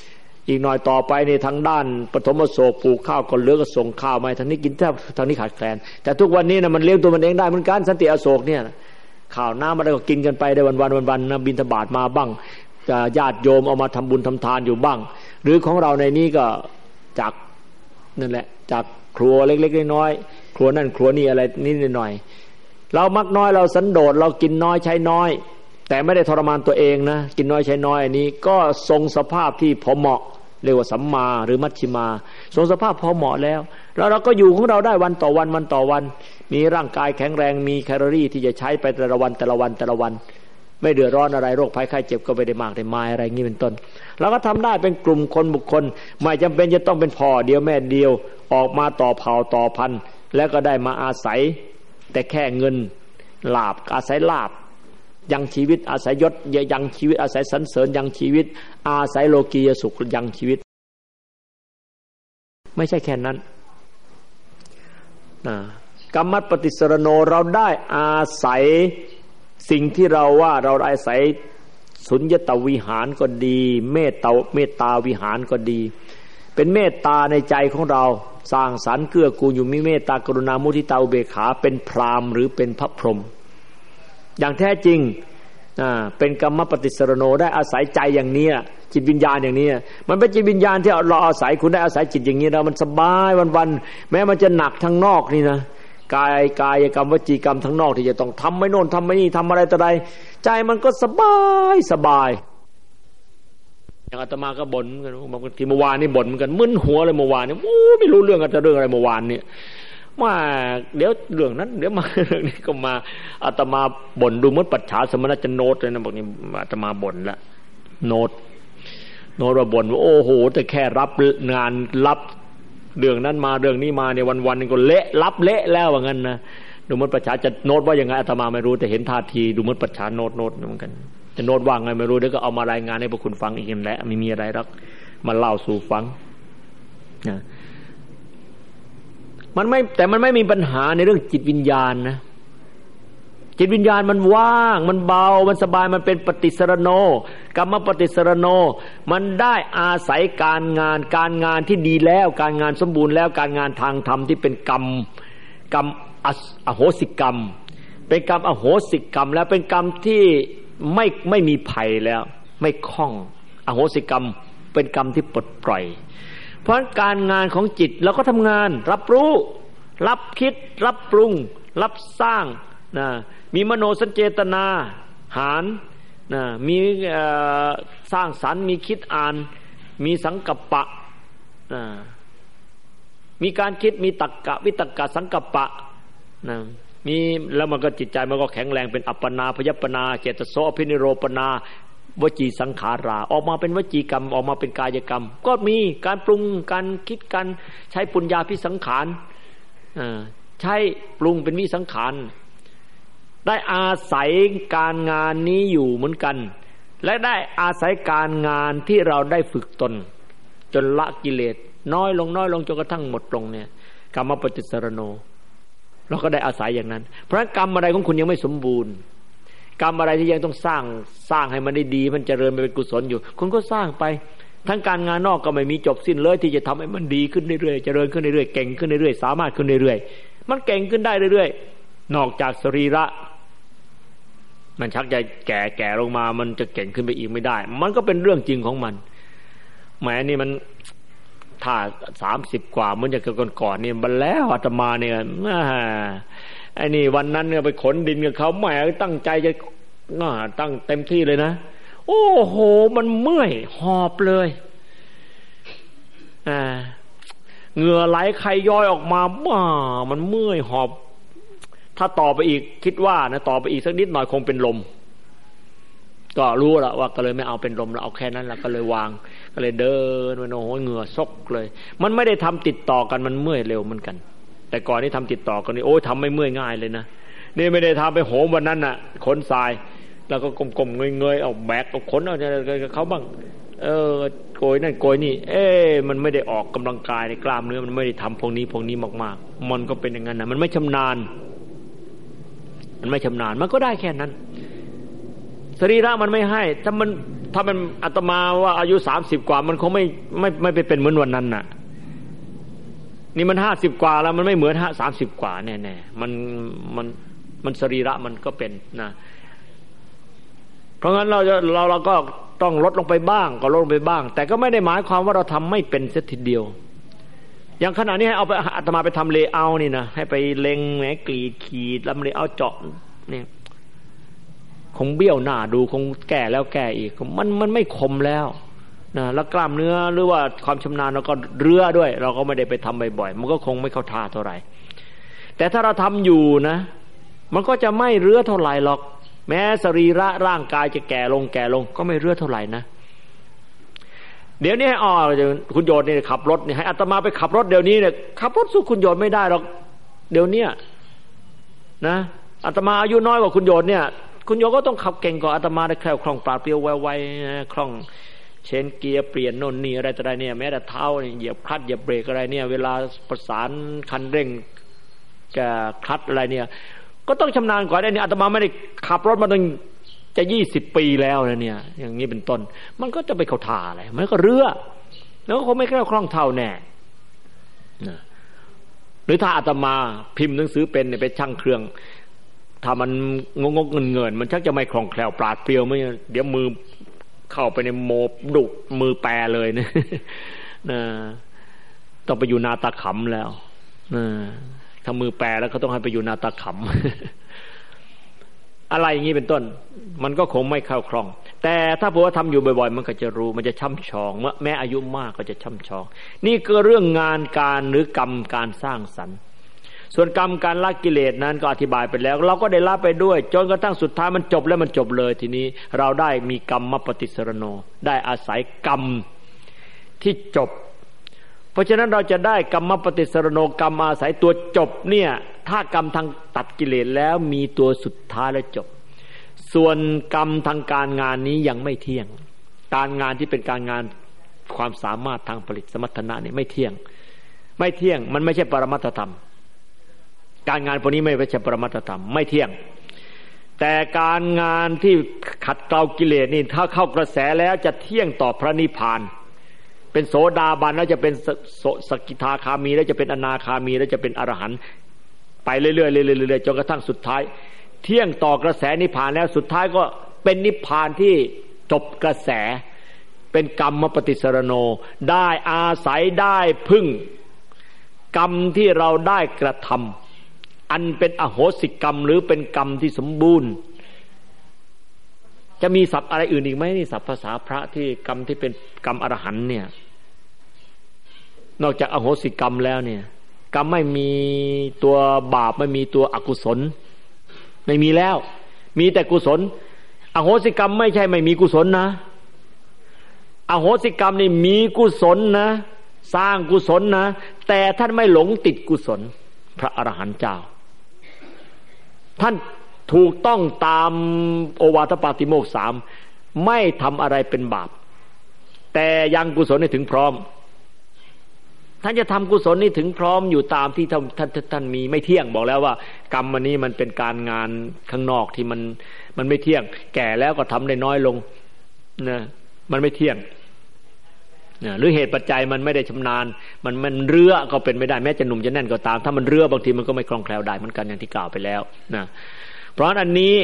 อีกหน่อยต่อไปในทางด้านปฐมโศกปลูกข้าวก็เหลือก็ส่งข้าวมาทางนี้กินแทบทางนี้ขาดแคลนแต่ทุกวันนี้นะมันเลี้ยงตัวมันเองได้เหมือนกันสันติอโศกเนี่ยข้าวน้ำอะไรก็กินกันไปได้วันนะบิณฑบาตมาบ้างญาติโยมเอามาทำบุญทำทานอยู่บ้างหรือของเราในนี้ก็จากนั่นแหละจากครัวเล็กๆน้อยๆครัวนั่นครัวนี่อะไรนิดหน่อยเรามักน้อยเราสันโดษเรากินน้อยใช้น้อยแต่ไม่ได้ทรมานตัวเองนะกินน้อยใช้น้อยอันนี้ก็ทรงสภาพที่พอเหมาะเรียกว่าสัมมาหรือมัชฌิมาทรงสภาพพอเหมาะแล้วเราก็อยู่ของเราได้วันต่อวันมีร่างกายแข็งแรงมีแคลอรี่ที่จะใช้ไปแต่ละวันไม่เดือดร้อนอะไรโรคภัยไข้เจ็บก็ไม่ได้มากได้มายอะไรงี้เป็นต้นเราก็ทำได้เป็นกลุ่มคนบุคคลไม่จำเป็นจะต้องเป็นพ่อเดียวแม่เดียวออกมาต่อเผ่าต่อพันธุ์แล้วก็ได้มาอาศัยแต่แค่เงินลาภอาศัยลาภยังชีวิตอาศัยยศยังชีวิตอาศัยสรรเสริญยังชีวิตอาศัยโลกียสุขยังชีวิตไม่ใช่แค่นั้นกรรมปฏิสรโนเราได้อาศัยสิ่งที่เราว่าเราอาศัยสุญญตวิหารก็ดีเมตตาวิหารก็ดีเป็นเมตตาในใจของเราสร้างสรรค์เกื้อกูลอยู่มีเมตตากรุณามุทิตาอุเบกขาเป็นพราหมณ์หรือเป็นพระพรหมอย่างแท้จริงเป็นกรรมปฏิสรโนได้อาศัยใจอย่างนี้จิตวิญญาณอย่างนี้มันเป็นจิตวิญญาณที่เราอาศัยคุณได้อาศัยจิตอย่างนี้แล้วมันสบายวันๆแม้มันจะหนักทางนอกนี่นะกายกายกรรมวจีกรรมทั้งนอกที่จะต้องทำไม่โน่นทำไม่นี่ทำอะไรต่ออะไรใจมันก็สบายอย่างอาตมาก็บ่นกันบางทีเมื่อวานนี่บ่นเหมือนกันมึนหัวเลยเมื่อวานนี่โอ้ไม่รู้เรื่องจะเรื่องอะไรเมื่อวานนี่มาเดี๋ยวเรื่องนั้นเดี๋ยวมาเรื่องนี้ก็มาอาตมาบ่นดูเหมือนปัจฉาสมณะจะโน้ตเลยนะบอกนี่อาตมาบ่นละโน้ตว่าบ่นว่าโอ้โหแต่แค่รับงานรับเรื่องนั้นมาเรื่องนี้มาเนี่ยวันๆนึงก็เละรับเละแล้วว่างั้นนะดูเหมือนปัจฉาจะโน้ตว่ายังไงอาตมาไม่รู้แต่เห็นท่าทีดูเหมือนปัจฉาโน้ตเหมือนกันจะโน้ตว่าไงไม่รู้เดี๋ยวก็เอามารายงานให้พวกคุณฟังอีกนั่นแหละไม่มีอะไรหรอกมาเล่าสู่ฟังนะมันไม่มีปัญหาในเรื่องจิตวิญญาณนะจิตวิญญาณมันว่างมันเบามันสบายมันเป็นปฏิสรโนกรรมปฏิสรโนมันได้อาศัยการงานที่ดีแล้วการงานสมบูรณ์แล้วการงานทางธรรมที่เป็นกรรมอโหสิกรรมเป็นกรรมอโหสิกรรมแล้วเป็นกรรมที่ไม่มีภัยแล้วไม่คล้องอโหสิกรรมเป็นกรรมที่ปลดปล่อยเพราะการงานของจิตเราก็ทำงานรับรู้รับคิดรับปรุงรับสร้างนะมีมโนสัญเจตนาหารนะมีสร้างสรรค์มีคิดอ่านมีสังกัปปะนะมีการคิดมีตักกะวิตักกะสังกัปปะนะมีแล้วมันก็จิตใจมันก็แข็งแรงเป็นอัปปนาพยัปปนาเจตโสอภินิโรปนาวจีสังขาราออกมาเป็นวจีกรรมออกมาเป็นกายกรรมก็มีการปรุงการคิดการใช้ปุญญาภิสังขารใช้ปรุงเป็นวิสังขารได้อาศัยการงานนี้อยู่เหมือนกันและได้อาศัยการงานที่เราได้ฝึกตนจนละกิเลสน้อยลงจนกระทั่งหมดลงเนี่ยกรรมปฏิสรโนเราก็ได้อาศัยอย่างนั้นเพราะกรรมอะไรของคุณยังไม่สมบูรณ์กรรมอะไรที่ยังต้องสร้างให้มันได้ดีมันเจริญไปเป็นกุศลอยู่คุณก็สร้างไปทั้งการงานนอกก็ไม่มีจบสิ้นเลยที่จะทำให้มันดีขึ้นเรื่อยๆเจริญขึ้นเรื่อยๆเก่งขึ้นเรื่อยๆสามารถขึ้นเรื่อยๆมันเก่งขึ้นได้เรื่อยๆนอกจากสรีระมันชักจะแก่ลงมามันจะเก่งขึ้นไปอีกไม่ได้มันก็เป็นเรื่องจริงของมันแหมนี่มันถ้า30กว่าเหมือนอย่างก่อนๆนี่มันแล้วอาตมาเนี่ยไอ้นี่วันนั้นเนี่ยไปขนดินกับเขาแหมตั้งใจจะตั้งเต็มที่เลยนะโอ้โหมันเมื่อยหอบเลยเหงื่อไหลไขย้อยออกมามันเมื่อยหอบถ้าต่อไปอีกคิดว่านะต่อไปอีกสักนิดหน่อยคงเป็นลมก็รู้ละว่าก็เลยไม่เอาเป็นลมแล้วเอาแค่นั้นแล้วก็เลยวางก็เลยเดินไปโอ้โหเหงื่อซกเลยมันไม่ได้ทำติดต่อกันมันเมื่อยเร็วเหมือนกันแต่ก่อนนี่ทำติดต่อกันนี่โอ้ยทำไม่เมื่อยง่ายเลยนะนี่ไม่ได้ทำไปโหมวันนั้นน่ะขนทรายแล้วก็กลมๆเงยๆเอาแบกเอาขนเอาเขาบ้างโกยนั่นโกยนี่มันไม่ได้ออกกำลังกายในกล้ามเนื้อมันไม่ได้ทำพวกนี้มากๆมันก็เป็นอย่างนั้นนะมันไม่ชำนาญมันก็ได้แค่นั้นสรีระมันไม่ให้ถ้ามันถ้ามันอาตมาว่าอายุ30กว่ามันคงไม่ไปเป็นเหมือนวันนั้นน่ะนี่มัน50กว่าแล้วมันไม่เหมือน30กว่าแน่ๆมันสรีระมันก็เป็นนะเพราะงั้นเราก็ต้องลดลงไปบ้างก็ลดลงไปบ้างแต่ก็ไม่ได้หมายความว่าเราทำไม่เป็นเสียทีเดียวอย่างขณะนี้ให้เอาไปอาตมาไปทำเลเยอร์นี่นะให้ไปเล็งแหมกรีดขีดแล้วเลเยอร์เจาะเนี่ยคงเบี้ยวหน้าดูคงแก่แล้วแก่อีกมันไม่คมแล้วนะแล้วกล้ามเนื้อหรือว่าความชำนาญเราก็เรือด้วยเราก็ไม่ได้ไปทำบ่อยๆมันก็คงไม่เข้าท่าเท่าไหร่แต่ถ้าเราทำอยู่นะมันก็จะไม่เรือเท่าไหร่หรอกแม้สรีระร่างกายจะแก่ลงก็ไม่เรือเท่าไหร่นะเดี๋ยวนี้คุณโยนเนี่ยขับรถเนี่ยให้อาตมาไปขับรถเดี๋ยวนี้เนี่ยขับรถสู้คุณโยนไม่ได้หรอกเดี๋ยวนี้นะอาตมาอายุน้อยกว่าคุณโยนเนี่ยคุณโยนก็ต้องขับเก่งกว่าอาตมาได้แคล่วคล่องปราดเปรียวไวๆคล่องเชนเกียร์เปลี่ยนโน่นนี่อะไรต่ออะไรเนี่ยแม้แต่เท้าเหยียบคลัตช์เหยียบเบรกอะไรเนี่ยเวลาประสานคันเร่งกับคลัตช์อะไรเนี่ยก็ต้องชำนาญกว่าได้เนี่ยอาตมาไม่ได้ขับรถมาตั้งจะ20 ปีแล้วนะเนี่ยอย่างนี้เป็นต้นมันก็จะไปเข้าท่าอะไรมันก็เรือแล้วก็คงไม่แคล่วคล่องเท่าแน่นะหรือถ้าอาตมาพิมพ์หนังสือเป็นเนี่ยไปช่างเครื่องถ้ามันงกเงินมันชักจะไม่คล่องแคล่วปราดเปรียวไม่เดี๋ยวมือเข้าไปในโมบดุมือแปรเลยนะต้องไปอยู่นาตาขำแล้วถ้ามือแปรแล้วก็ต้องให้ไปอยู่นาตาขำอะไรอย่างนี้เป็นต้นมันก็คงไม่เข้าคล่องแต่ถ้าผมว่าทำอยู่บ่อยๆมันก็จะรู้มันจะช่ำชองแม้อายุมากก็จะช่ำชองนี่คือเรื่องงานการหรือกรรมการสร้างสรรค์ส่วนกรรมการละกิเลสนั้นก็อธิบายไปแล้วเราก็ได้ละไปด้วยจนกระทั่งสุดท้ายมันจบแล้วมันจบเลยทีนี้เราได้มีกรรมปฏิสรโนได้อาศัยกรรมที่จบเพราะฉะนั้นเราจะได้กรรมปฏิสรโนกรรมอาศัยตัวจบเนี่ยถ้ากรรมทางตัดกิเลสแล้วมีตัวสุดท้ายแล้วจบส่วนกรรมทางการงานนี้ยังไม่เที่ยงการงานที่เป็นการงานความสามารถทางผลิตสมรรถนะนี่ไม่เที่ยงมันไม่ใช่ปรมัตถธรรมการงานพวกนี้ไม่ใช่ปรมัตถธรรมไม่เที่ยงแต่การงานที่ขัดเกลากิเลสนี่ถ้าเข้ากระแสแล้วจะเที่ยงต่อพระนิพพานเป็นโสดาบันแล้วจะเป็นสกิทาคามีแล้วจะเป็นอนาคามีแล้วจะเป็นอรหันต์ไปเรื่อยๆเรื่อยๆจนกระทั่งสุดท้ายเที่ยงต่อกระแสนิพพานแล้วสุดท้ายก็เป็นนิพพานที่จบกระแสเป็นกรรมปฏิสรโนได้อาศัยได้พึ่งกรรมที่เราได้กระทำอันเป็นอโหสิกรรมหรือเป็นกรรมที่สมบูรณ์จะมีศัพท์อะไรอื่นอีกไหมนี่ศัพท์ภาษาพระที่กรรมที่เป็นกรรมอรหันต์เนี่ยนอกจากอโหสิกรรมแล้วเนี่ยกรรมไม่มีตัวบาปไม่มีตัวอกุศลไม่มีแล้วมีแต่กุศลอโหสิกรรมไม่ใช่ไม่มีกุศลนะอโหสิกรรมนี่มีกุศลนะสร้างกุศลนะแต่ท่านไม่หลงติดกุศลพระอรหันต์เจ้าท่านถูกต้องตามโอวาทปาติโมกข์ 3ไม่ทำอะไรเป็นบาปแต่ยังกุศลให้ถึงพร้อมท่านจะทำกุศลนี้ถึงพร้อมอยู่ตามที่ท่านมีไม่เที่ยงบอกแล้วว่ากรรมอันนี้มันเป็นการงานข้างนอกที่มันไม่เที่ยงแก่แล้วก็ทำได้น้อยลงนะมันไม่เที่ยงหรือเหตุปัจจัยมันไม่ได้ชำนาญมันเรือก็เป็นไม่ได้แม้จะหนุ่มจะแน่นก็ตามถ้ามันเรือบางทีมันก็ไม่คล่องแคล่วได้เหมือนกันอย่างที่กล่าวไปแล้วนะเพราะอันนี้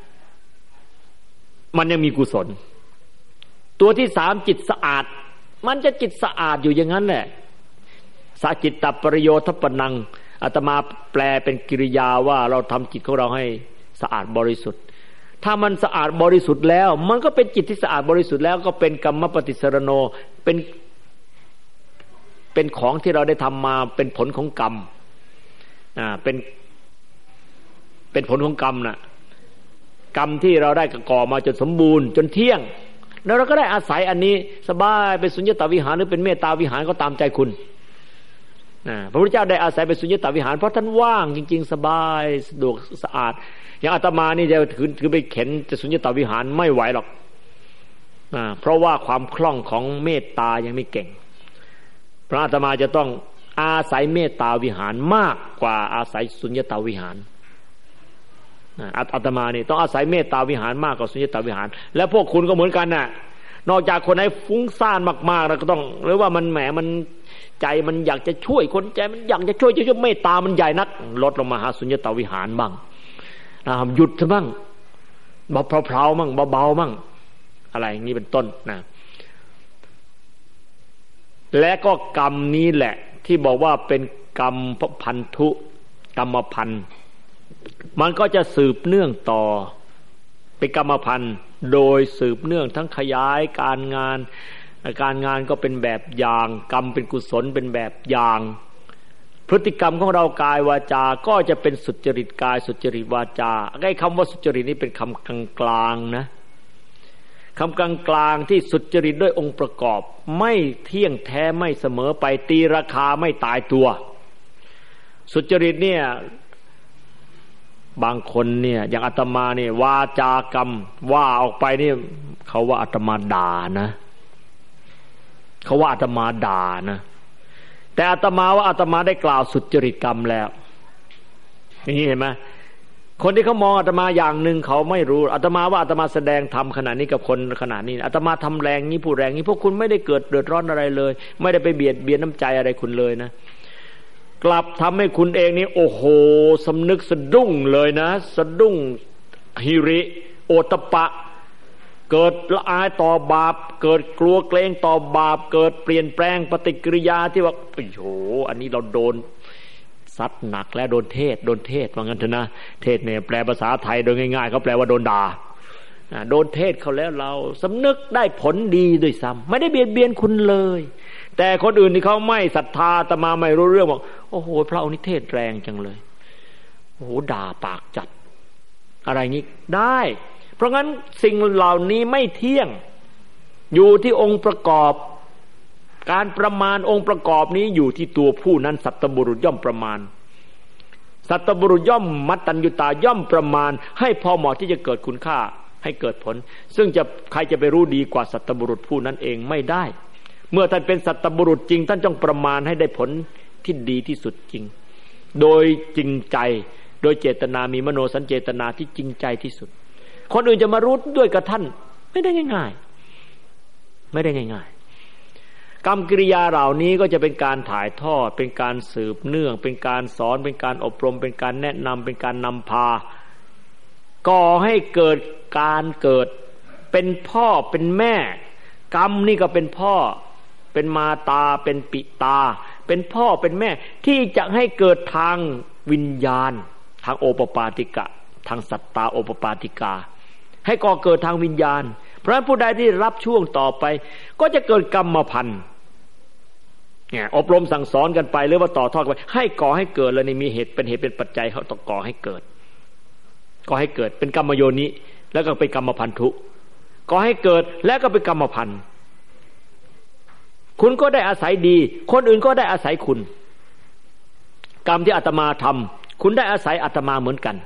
มันยังมีกุศลตัวที่3จิตสะอาดมันจะจิตสะอาดอยู่อย่างนั้นแหละสะจิตตปริโยทปนังอาตมาแปลเป็นกิริยาว่าเราทำจิตของเราให้สะอาดบริสุทธิ์ถ้ามันสะอาดบริสุทธิ์แล้วมันก็เป็นจิตที่สะอาดบริสุทธิ์แล้วก็เป็นกรรมปฏิสรโนเป็นของที่เราได้ทำมาเป็นผลของกรรมเป็นผลของกรรมน่ะกรรมที่เราได้ก่อมาจนสมบูรณ์จนเที่ยงแล้วเราก็ได้อาศัยอันนี้สบายเป็นสุญญตวิหารหรือเป็นเมตตาวิหารก็ตามใจคุณพระพุทธเจ้าได้อาศัยเป็นสุญญตวิหารเพราะท่านว่างจริงๆสบายสะดวกสะอาดอย่างอาตมานี่จะถือไปเข็นจะสุญญตวิหารไม่ไหวหรอกเพราะว่าความคล่องของเมตตายังไม่เก่งพระอาตมาจะต้องอาศัยเมตตาวิหารมากกว่าอาศัยสุญญตวิหารอาตมานี่ต้องอาศัยเมตตาวิหารมากกว่าสุญญตวิหารและพวกคุณก็เหมือนกันน่ะนอกจากคนไหนฟุ้งซ่านมากๆเราก็ต้องหรือว่ามันแหมมันใจมันอยากจะช่วยคนใจมันอยากจะช่วยเมตตามันใหญ่นักลดลงมาหาสุญญตาวิหารบ้างหยุดซะบ้างเพลาๆบ้างเบาๆบ้างอะไรอย่างนี้เป็นต้นนะและก็กรรมนี้แหละที่บอกว่าเป็นกรรมพันธุกรรมพันธุ์มันก็จะสืบเนื่องต่อเป็นกรรมพันธุ์โดยสืบเนื่องทั้งขยายการงานก็เป็นแบบอย่างกรรมเป็นกุศลเป็นแบบอย่างพฤติกรรมของเรากายวาจาก็จะเป็นสุจริตกายสุจริตวาจาไอ้คำว่าสุจริตนี่เป็นคำกลางๆนะคำกลางๆที่สุจริตด้วยองค์ประกอบไม่เที่ยงแท้ไม่เสมอไปตีราคาไม่ตายตัวสุจริตเนี่ยบางคนเนี่ยอย่างอาตมาเนี่ยวาจากรรมว่าออกไปนี่เขาว่าอาตมาด่านะเขาว่าอาตมาด่านะแต่อาตมาว่าอาตมาได้กล่าวสุจริตกรรมแล้วอย่างนี้เห็นไหมคนที่เขามองอาตมาอย่างหนึ่งเขาไม่รู้อาตมาว่าอาตมาแสดงธรรมขนาดนี้กับคนขนาดนี้อาตมาทำแรงนี้พูดแรงนี้พวกคุณไม่ได้เกิดเดือดร้อนอะไรเลยไม่ได้ไปเบียดเบียนน้ำใจอะไรคุณเลยนะกลับทำให้คุณเองนี่โอ้โหสำนึกสะดุ้งเลยนะสะดุ้งหิริโอตปะเกิดละอายต่อบาปเกิดกลัวเกรงต่อบาปเกิดเปลี่ยนแปลงปฏิกิริยาที่ว่าโอ้โหอันนี้เราโดนซัดหนักแล้วโดนเทศว่างั้นเถอะนะเทศเนี่ยแปลภาษาไทยโดยง่ายๆเขาแปลว่าโดนด่าโดนเทศเขาแล้วเราสำนึกได้ผลดีด้วยซ้ำไม่ได้เบียดเบียนคุณเลยแต่คนอื่นที่เขาไม่ศรัทธาอาตมาไม่รู้เรื่องบอกโอ้โหพระองค์นี่เทศแรงจังเลยโอ้โหด่าปากจัดอะไรงี้ได้เพราะงั้นสิ่งเหล่านี้ไม่เที่ยงอยู่ที่องค์ประกอบการประมาณองค์ประกอบนี้อยู่ที่ตัวผู้นั้นสัตบุรุษย่อมประมาณสัตบุรุษย่อมมัตตัญญูตาย่อมประมาณให้พอเหมาะที่จะเกิดคุณค่าให้เกิดผลซึ่งใครจะไปรู้ดีกว่าสัตบุรุษผู้นั้นเองไม่ได้เมื่อท่านเป็นสัตบุรุษจริงท่านต้องประมาณให้ได้ผลที่ดีที่สุดจริงโดยจริงใจโดยเจตนามีมโนสัญเจตนาที่จริงใจที่สุดคนอื่นจะมารู้ด้วยกับท่านไม่ได้ง่ายๆไม่ได้ง่ายๆกรรมกิริยาเหล่านี้ก็จะเป็นการถ่ายทอดเป็นการสืบเนื่องเป็นการสอนเป็นการอบรมเป็นการแนะนำเป็นการนำพาก่อให้เกิดการเกิดเป็นพ่อเป็นแม่กรรมนี่ก็เป็นพ่อเป็นมาตาเป็นปิตาเป็นพ่อเป็นแม่ที่จะให้เกิดทางวิญญาณทางโอปปาติกะทางสัตตาโอปปาติกาให้ก่อเกิดทางวิญญาณเพราะฉะนั้นผู้ใดที่รับช่วงต่อไปก็จะเกิดกรรมพันธุ์เนี่ยอบรมสั่งสอนกันไปหรือว่าต่อทอดกันไปให้ก่อให้เกิดแล้วนี่มีเหตุเป็นปัจจัยเขาต้องก่อให้เกิดเป็นกรรมโยนิแล้วก็เป็นกรรมพันธุก่อให้เกิดแล้วก็เป็นกรรมพันธุ์คุณก็ได้อาศัยดีคนอื่นก็ได้อาศัยคุณกรรมที่อาตมาทำคุณได้อาศัยอาตมาเหมือนกัน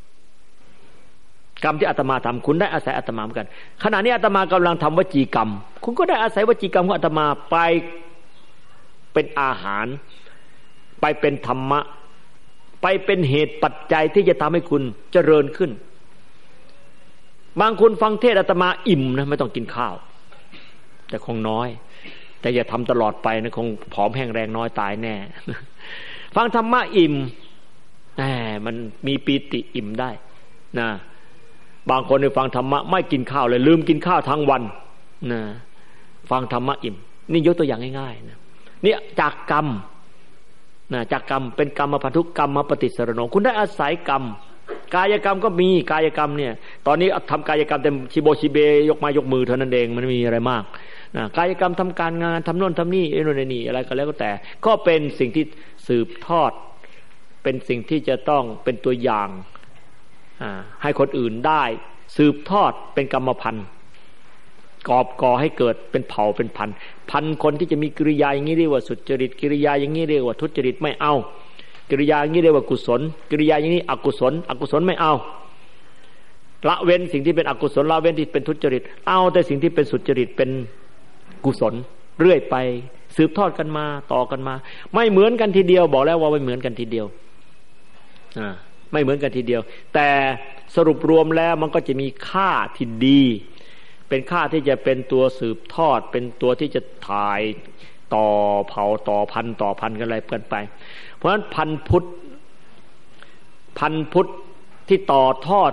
กรรมที่อาตมาทำคุณได้อาศัยอาตมาเหมือนกันขณะนี้อาตมากำลังทำวจีกรรมคุณก็ได้อาศัยวจีกรรมของอาตมาไปเป็นอาหารไปเป็นธรรมะไปเป็นเหตุปัจจัยที่จะทำให้คุณเจริญขึ้นบางคนฟังเทศอาตมาอิ่มนะไม่ต้องกินข้าวแต่คงน้อยแต่อย่าทำตลอดไปนะคงผอมแห้งแรงน้อยตายแน่ฟังธรรมะอิ่มมันมีปีติอิ่มได้นะบางคนในฟังธรรมะไม่กินข้าวเลยลืมกินข้าวทั้งวันนะฟังธรรมะอิ่มนี่ยกตัวอย่างง่ายๆนะนี่จากกรรมนะจากกรรมเป็นกรรมพันธุกรรมปฏิสรณงคุณได้อาศัยกรรมกายกรรมก็มีกายกรรมเนี่ยตอนนี้ทำกายกรรมเต็มชิโบชิเบยกไม้ยกมือเท่านั้นเองมันไม่มีอะไรมากนะกายกรรมทำการงานทำโน่นทำนี่โน่นนี่อะไรก็แล้วแต่ก็เป็นสิ่งที่สืบทอดเป็นสิ่งที่จะต้องเป็นตัวอย่างให้คนอื่นได้สืบทอดเป็นกรรมพันธุ์ก่อให้เกิดเป็นเผ่าเป็นพันคนที่จะมีกิริยาอย่างนี้เรียกว่าสุจริตกิริยาอย่างนี้เรียกว่าทุจริตไม่เอากิริยาอย่างนี้เรียกว่ากุศลกิริยาอย่างนี้อกุศลไม่เอาละเว้นสิ่งที่เป็นอกุศลละเว้นที่เป็นทุจริตเอาแต่สิ่งที่เป็นสุจริตเป็นกุศลเรื่อยไปสืบทอดกันมาต่อกันมาไม่เหมือนกันทีเดียวบอกแล้วว่าไม่เหมือนกันทีเดียวไม่เหมือนกันทีเดียวแต่สรุปรวมแล้วมันก็จะมีค่าที่ดีเป็นข้าที่จะเป็นตัวสืบทอดเป็นตัวที่จะถ่ายต่อเผ่าต่อพันธุ์กันอะไรกันไปเพราะฉะนั้นพันพุทธที่ต่อทอด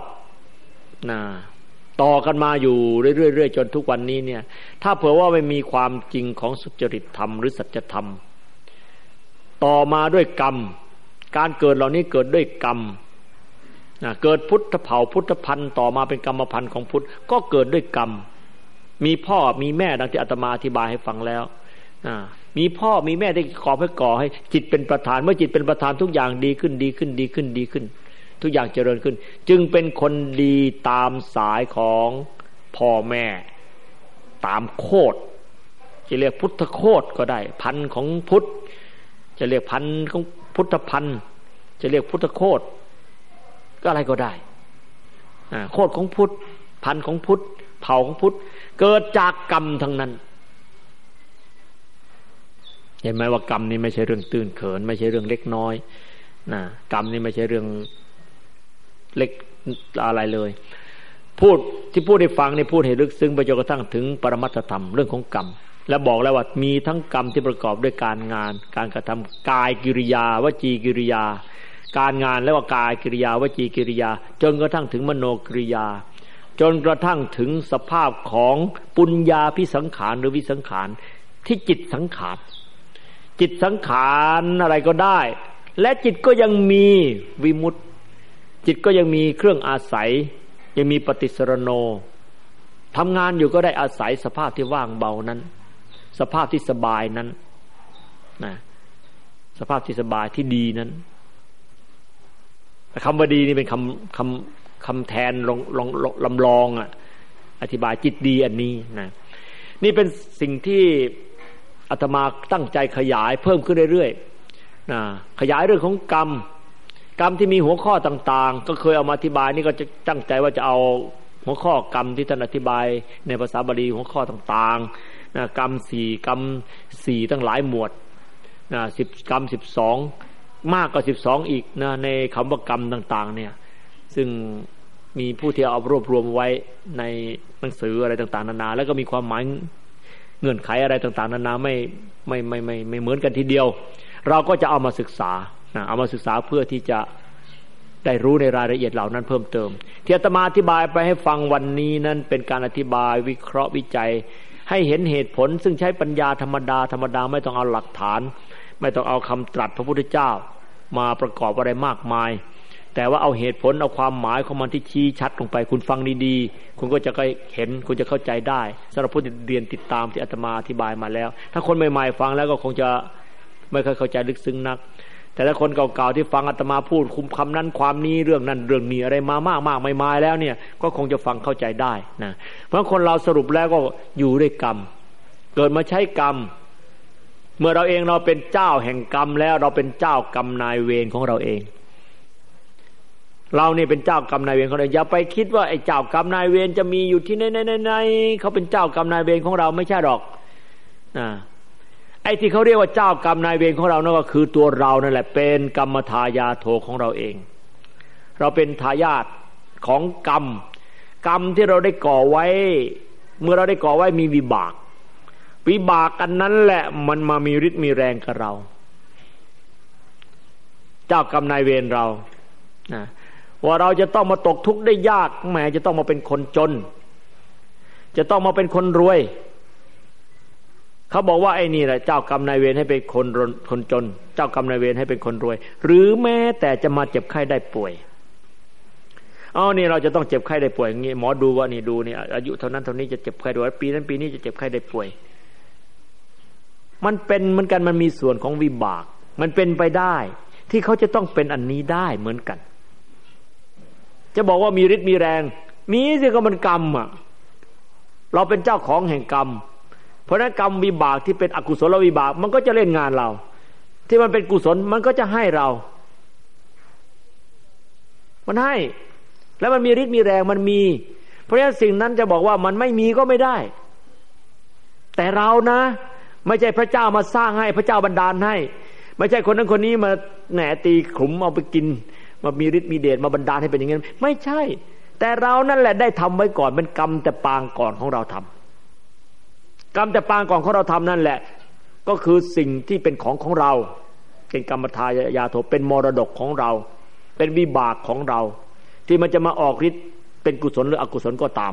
ต่อกันมาอยู่เรื่อยๆจนทุกวันนี้เนี่ยถ้าเผื่อว่าไม่มีความจริงของสุจริตธรรมหรือสัจธรรมต่อมาด้วยกรรมการเกิดเหล่านี้เกิดด้วยกรรมเกิดพุทธเผ่าพุทธพันธุ์ต่อมาเป็นกรรมพันธุ์ของพุทธก็เกิดด้วยกรรมมีพ่อมีแม่ดังที่อาตมาอธิบายให้ฟังแล้วมีพ่อมีแม่ได้ก่อให้จิตเป็นประธานเมื่อจิตเป็นประธานทุกอย่างดีขึ้นทุกอย่างเจริญขึ้นจึงเป็นคนดีตามสายของพ่อแม่ตามโคตรจะเรียกพุทธโคตรก็ได้พันธุ์ของพุทธจะเรียกพันธุ์ของพุทธพันธุ์จะเรียกพุทธโคตรก็อะไรก็ได้โคตรของพุทธพันธุ์ของพุทธเผ่าของพุทธเกิดจากกรรมทั้งนั้นเห็นไหมว่ากรรมนี่ไม่ใช่เรื่องตื้นเขินไม่ใช่เรื่องเล็กน้อยกรรมนี่ไม่ใช่เรื่องเล็กอะไรเลยพูดให้ฟังนี่พูดให้ลึกซึ้งไปจนกระทั่งถึงปรมัตถธรรมเรื่องของกรรมและบอกแล้วว่ามีทั้งกรรมที่ประกอบด้วยการงานการกระทำกายกิริยาวจีกิริยาการงานแล้วว่ากายกิริยาวจีกิริยาจนกระทั่งถึงมโนกิริยาจนกระทั่งถึงสภาพของปุญญาภิสังขารหรือวิสังขารที่จิตสังขารจิตสังขารอะไรก็ได้และจิตก็ยังมีวิมุตติจิตก็ยังมีเครื่องอาศัยยังมีปฏิสรโนทำงานอยู่ก็ได้อาศัยสภาพที่ว่างเบานั้นสภาพที่สบายนั้นสภาพที่สบายที่ดีนั้นคำว่าดีนี่เป็นคำแทนลำลองอธิบายจิตดีอันนี้นะนี่เป็นสิ่งที่อาตมาตั้งใจขยายเพิ่มขึ้นเรื่อยๆขยายเรื่องของกรรมที่มีหัวข้อต่างๆก็เคยเอามาอธิบายนี่ก็จะตั้งใจว่าจะเอาหัวข้อกรรมที่ท่านอธิบายในภาษาบาลีหัวข้อต่างๆกรรม4ตั้งหลายหมวด10กรรม12มากกว่า12อีกในคำว่ากรรมต่างๆเนี่ยซึ่งมีผู้ที่เอารวบรวมไว้ในหนังสืออะไรต่างๆนานาแล้วก็มีความหมายเงื่อนไขอะไรต่างๆนานาไม่เหมือนกันทีเดียวเราก็จะเอามาศึกษาเพื่อที่จะได้รู้ในรายละเอียดเหล่านั้นเพิ่มเติมที่อาตมาอธิบายไปให้ฟังวันนี้นั้นเป็นการอธิบายวิเคราะห์วิจัยให้เห็นเหตุผลซึ่งใช้ปัญญาธรรมดาไม่ต้องเอาหลักฐานไม่ต้องเอาคำตรัสพระพุทธเจ้ามาประกอบอะไรมากมายแต่ว่าเอาเหตุผลเอาความหมายของมันที่ชี้ชัดลงไปคุณฟังดีๆคุณก็จะเห็นคุณจะเข้าใจได้สำหรับผู้ที่เรียนติดตามที่อาตมาอธิบายมาแล้วถ้าคนใหม่ๆฟังแล้วก็คงจะไม่ค่อยเข้าใจลึกซึ้งนักแต่ถ้าคนเก่าๆที่ฟังอาตมาพูดคุมคำนั้นความนี้เรื่องนั้นเรื่องนี้อะไรมามากไม่แล้วเนี่ยก็คงจะฟังเข้าใจได้นะเพราะคนเราสรุปแล้วก็อยู่ด้วยกรรมเกิดมาใช้กรรมเมื่อเราเป็นเจ้าแห่งกรรมแล้วเราเป็นเจ้ากรรมนายเวรของเราเองเราเนี่ยเป็นเจ้ากรรมนายเวรของเราอย่าไปคิดว่าไอ้เจ้ากรรมนายเวรจะมีอยู่ที่ไหนเขาเป็นเจ้ากรรมนายเวรของเราไม่ใช่หรอกไอ้ที่เขาเรียกว่าเจ้ากรรมนายเวรของเรานั่นก็คือตัวเรานั่นแหละเป็นกรรมทายาโทของเราเองเราเป็นทายาทของกรรมที่เราได้ก่อไว้เมื่อเราได้ก่อไว้มีวิบากอันนั้นแหละมันมามีฤทธิ์มีแรงกับเราเจ้ากรรมนายเวรเราว่าเราจะต้องมาตกทุกข์ได้ยากแม้จะต้องมาเป็นคนจนจะต้องมาเป็นคนรวยเขาบอกว่าไอ้นี่แหละเจ้ากรรมนายเวรให้เป็นคนจนเจ้ากรรมนายเวรให้เป็นคนรวยหรือแม้แต่จะมาเจ็บไข้ได้ป่วยนี่เราจะต้องเจ็บไข้ได้ป่วยอย่างงี้หมอดูว่านี่ดูนี่อายุเท่านั้นเท่านี้จะเจ็บไข้ได้ป่วยปีนั้นปีนี้จะเจ็บไข้ได้ป่วยมันเป็นเหมือนกันมันมีส่วนของวิบากมันเป็นไปได้ที่เขาจะต้องเป็นอันนี้ได้เหมือนกันจะบอกว่ามีฤทธิ์มีแรงมีสิก็มันกรรมเราเป็นเจ้าของแห่งกรรมเพราะนั้นกรรมวิบากที่เป็นอกุศลวิบากมันก็จะเล่นงานเราที่มันเป็นกุศลมันก็จะให้เรามันให้แล้วมันมีฤทธิ์มีแรงมันมีเพราะฉะนั้นสิ่งนั้นจะบอกว่ามันไม่มีก็ไม่ได้แต่เรานะไม่ใช่พระเจ้ามาสร้างให้พระเจ้าบันดาลให้ไม่ใช่คนนั้นคนนี้มาแหนตีขลุ่มเอาไปกินมามีฤทธิ์มีเดชมาบันดาลให้เป็นอย่างนั้นไม่ใช่แต่เรานั่นแหละได้ทำไว้ก่อนเป็นกรรมแต่ปางก่อนของเราทำกรรมแต่ปางก่อนของเราทำนั่นแหละก็คือสิ่งที่เป็นของเราเป็นกรรมทายาโทเป็นมรดกของเราเป็นวิบากของเราที่มันจะมาออกฤทธิ์เป็นกุศลหรืออกุศลก็ตาม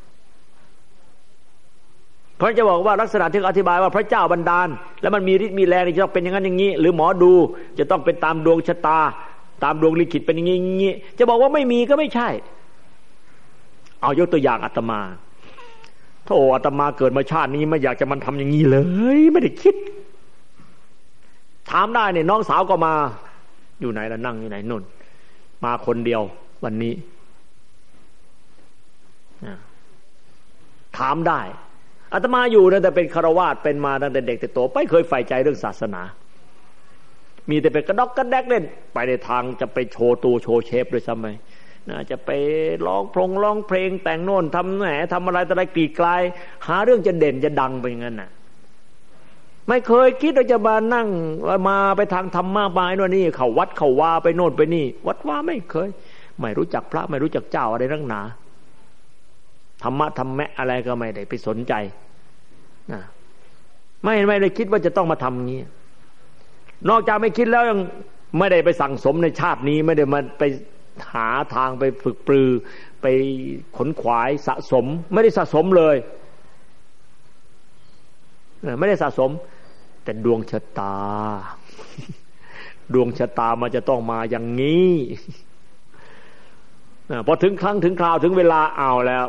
เพราะจะบอกว่าลักษณะที่อธิบายว่าพระเจ้าบันดาลแล้วมันมีฤทธิ์มีแรงจะต้องเป็นอย่างนั้นอย่างนี้หรือหมอดูจะต้องเป็นตามดวงชะตาตามดวงลิขิตเป็นอย่างนี้จะบอกว่าไม่มีก็ไม่ใช่เอายกตัวอย่างอาตมาถ้าอาตมาเกิดมาชาตินี้ไม่อยากจะมันทำอย่างนี้เลยไม่ได้คิดถามได้เนี่ยน้องสาวก็มาอยู่ไหนล่ะนั่งอยู่ไหนนู่นมาคนเดียววันนี้ถามได้อาตมาอยู่นะแต่เป็นฆราวาสเป็นมาตั้งแต่เด็กแต่โตไม่เคยใฝ่ใจเรื่องศาสนามีแต่เป็นกระดอกกระแดกเล่นไปในทางจะไปโชว์ตัวโชว์เชฟด้วยซ้ำไหมน่าจะไปร้องเพลงแต่งโน่นทำแหนทำอะไรแต่อะไรกรีดกลายหาเรื่องจะเด่นจะดังไปอย่างนั้นน่ะไม่เคยคิดว่าจะมานั่งมาไปทางธรรมะบายโน่นนี่เขาวัดเขาว่าไปโน่นไปนี่วัดว่าไม่เคยไม่รู้จักพระไม่รู้จักเจ้าอะไรนักหนาธรรมะธรรมะอะไรก็ไม่ได้ไปสนใจนะไม่ได้คิดว่าจะต้องมาทำงี้นอกจากไม่คิดแล้วยังไม่ได้ไปสั่งสมในชาตินี้ไม่ได้มาไปหาทางไปฝึกปรือไปขนขวายสะสมไม่ได้สะสมเลยไม่ได้สะสมแต่ดวงชะตาดวงชะตามันจะต้องมาอย่างนี้พอถึงครั้งถึงคราวถึงเวลาเอาแล้ว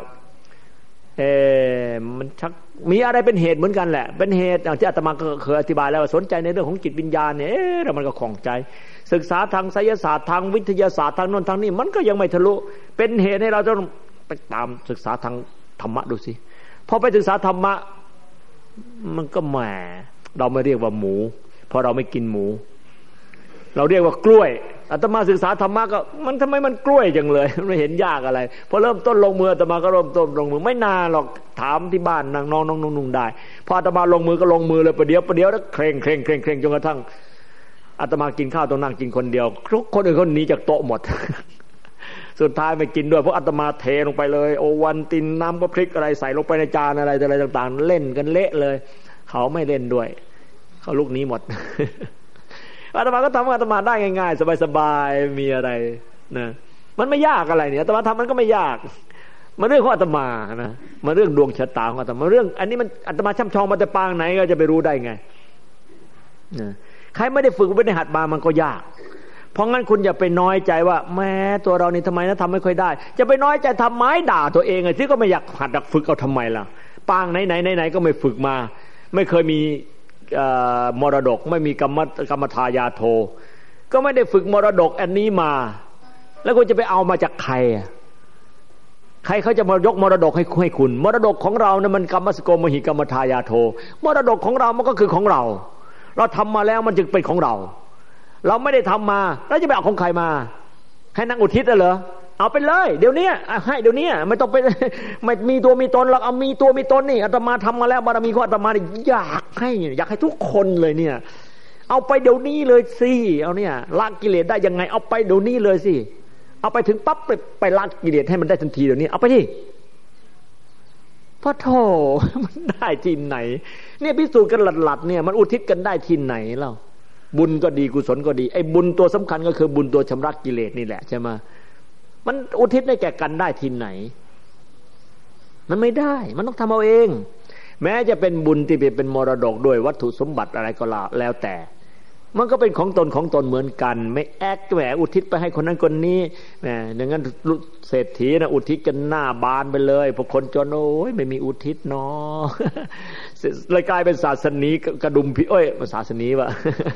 มันชักมีอะไรเป็นเหตุเหมือนกันแหละเป็นเหตุอย่างที่อาตมาเคยอธิบายแล้วว่าสนใจในเรื่องของจิตวิญญาณเนี่ยแล้วมันก็คล่องใจศึกษาทางไสยศาสตร์ทางวิทยาศาสตร์ทางโน้นทางนี้มันก็ยังไม่ทะลุเป็นเหตุให้เราต้องไปตามศึกษาทางธรรมะดูสิพอไปศึกษาธรรมะมันก็แหมเราไม่เรียกว่าหมูเพราะเราไม่กินหมูเราเรียกว่ากล้วยอาตมาศึกษาธรรมะก็มันทำไมมันกล้วยจังเลยไม่เห็นยากอะไรพอเริ่มต้นลงมืออาตมาก็เริ่มต้นลงมือไม่นานหรอกถามที่บ้านนางน้องนุ่งได้พออาตมาลงมือก็ลงมือเลยประเดี๋ยวแล้วเคร่งจนกระทั่งอาตมากินข้าวต้องนั่งกินคนเดียวคนอื่นเขาหนีจากโต๊ะหมดสุดท้ายไม่กินด้วยเพราะอาตมาเทลงไปเลยโอวันตินน้ำก็พริกอะไรใส่ลงไปในจานอะไรต่างๆเล่นกันเละเลยเขาไม่เล่นด้วยเขาลุกนี้หมดอาตมาก็ทำอาตมาได้ง่ายๆสบายๆมีอะไรนะมันไม่ยากอะไรเนี่ยอาตมาทำมันก็ไม่ยากมันเรื่องของอาตมานะมันเรื่องดวงชะตาของอาตมาเรื่องอันนี้มันอาตมาช่ำชองมาแต่ปางไหนก็จะไปรู้ได้ไงนะใครไม่ได้ฝึกไม่ได้หัดมามันก็ยากเพราะงั้นคุณอย่าไปน้อยใจว่าแม้ตัวเรานี่ทำไมนะทำไม่ค่อยได้จะไปน้อยใจทำไมด่าตัวเองไงที่ก็ไม่อยากหัดฝึกเอาทำไมล่ะปางไหนก็ไม่ฝึกมาไม่เคยมีมรดกไม่มีกรรมทายาโทก็ไม่ได้ฝึกมรดกอันนี้มาแล้วคุณจะไปเอามาจากใครใครเขาจะมายกมรดกให้คุณมรดกของเราเนี่ยมันกรรมสโกมหิกรรมทายาโทมรดกของเรามันก็คือของเราทำมาแล้วมันจึงเป็นของเราเราไม่ได้ทำมาแล้วจะไปเอาของใครมาให้นั่งอุทิศเหรอเอาไปเลยเดี๋ยวนี้ให้เดี๋ยวนี้ไม่ต้องไปไม่มีตัวมีตนหรอกเอามีตัวมีตนนี่อาตมาทำมาแล้วบารมีของอาตมาเนี่ยอยากให้ทุกคนเลยเนี่ยเอาไปเดี๋ยวนี้เลยสิเอาเนี่ยละกิเลสได้ยังไงเอาไปเดี๋ยวนี้เลยสิเอาไปถึงปั๊บไปละกิเลสให้มันได้ทันทีเดี๋ยวนี้เอาไปที่พระโธ่มันได้ที่ไหนเนี่ยพิสูจน์กันหลัดๆเนี่ยมันอุทิศกันได้ที่ไหนเล่าบุญก็ดีกุศลก็ดีไอ้บุญตัวสำคัญก็คือบุญตัวชำระกิเลสนี่แหละใช่ไหมมันอุทิศให้แก่กันได้ที่ไหนมันไม่ได้มันต้องทำเอาเองแม้จะเป็นบุญที่เป็นมรดกด้วยวัตถุสมบัติอะไรก็แล้วแต่มันก็เป็นของตนเหมือนกันไม่แอกแหมอุทิศไปให้คนนั้นคนนี้แหมอย่างนั้นเศรษฐีนะอุทิศกันหน้าบานไปเลยพวกคนจนโอ้ยไม่มีอุทิศเนาะเลยกลายเป็นศาสนีกระดุมพี่มันศาสนีวะ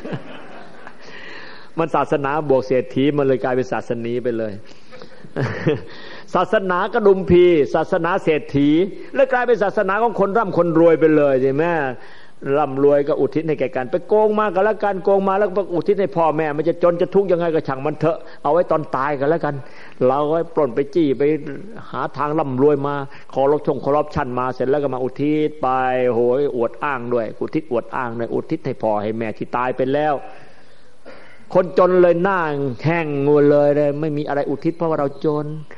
มันศาสนาบวกเศรษฐีมันเลยกลายเป็นศาสนีไปเลยศาสนากระดุมพีศาสนาเศรษฐีแล้วกลายเป็นศาสนาของคนร่ำคนรวยไปเลยใช่ไหมร่ำรวยก็อุทิศให้แก่กันไปโกงมาก็แล้วกันโกงมาแล้วก็อุทิศให้พ่อแม่มันจะจนจะทุกข์ยังไงก็ช่างมันเถอะเอาไว้ตอนตายกันแล้วกันเราไว้ปล้นไปจี้ไปหาทางร่ำรวยมาคอรับชั่นมาเสร็จแล้วก็มาอุทิศไปโหยอวดอ้างด้วยอุทิศอวดอ้างด้วยอุทิศให้พ่อให้แม่ที่ตายไปแล้วคนจนเลยหน้าแห้งงูเลยไม่มีอะไรอุทิศเพราะว่าเราจน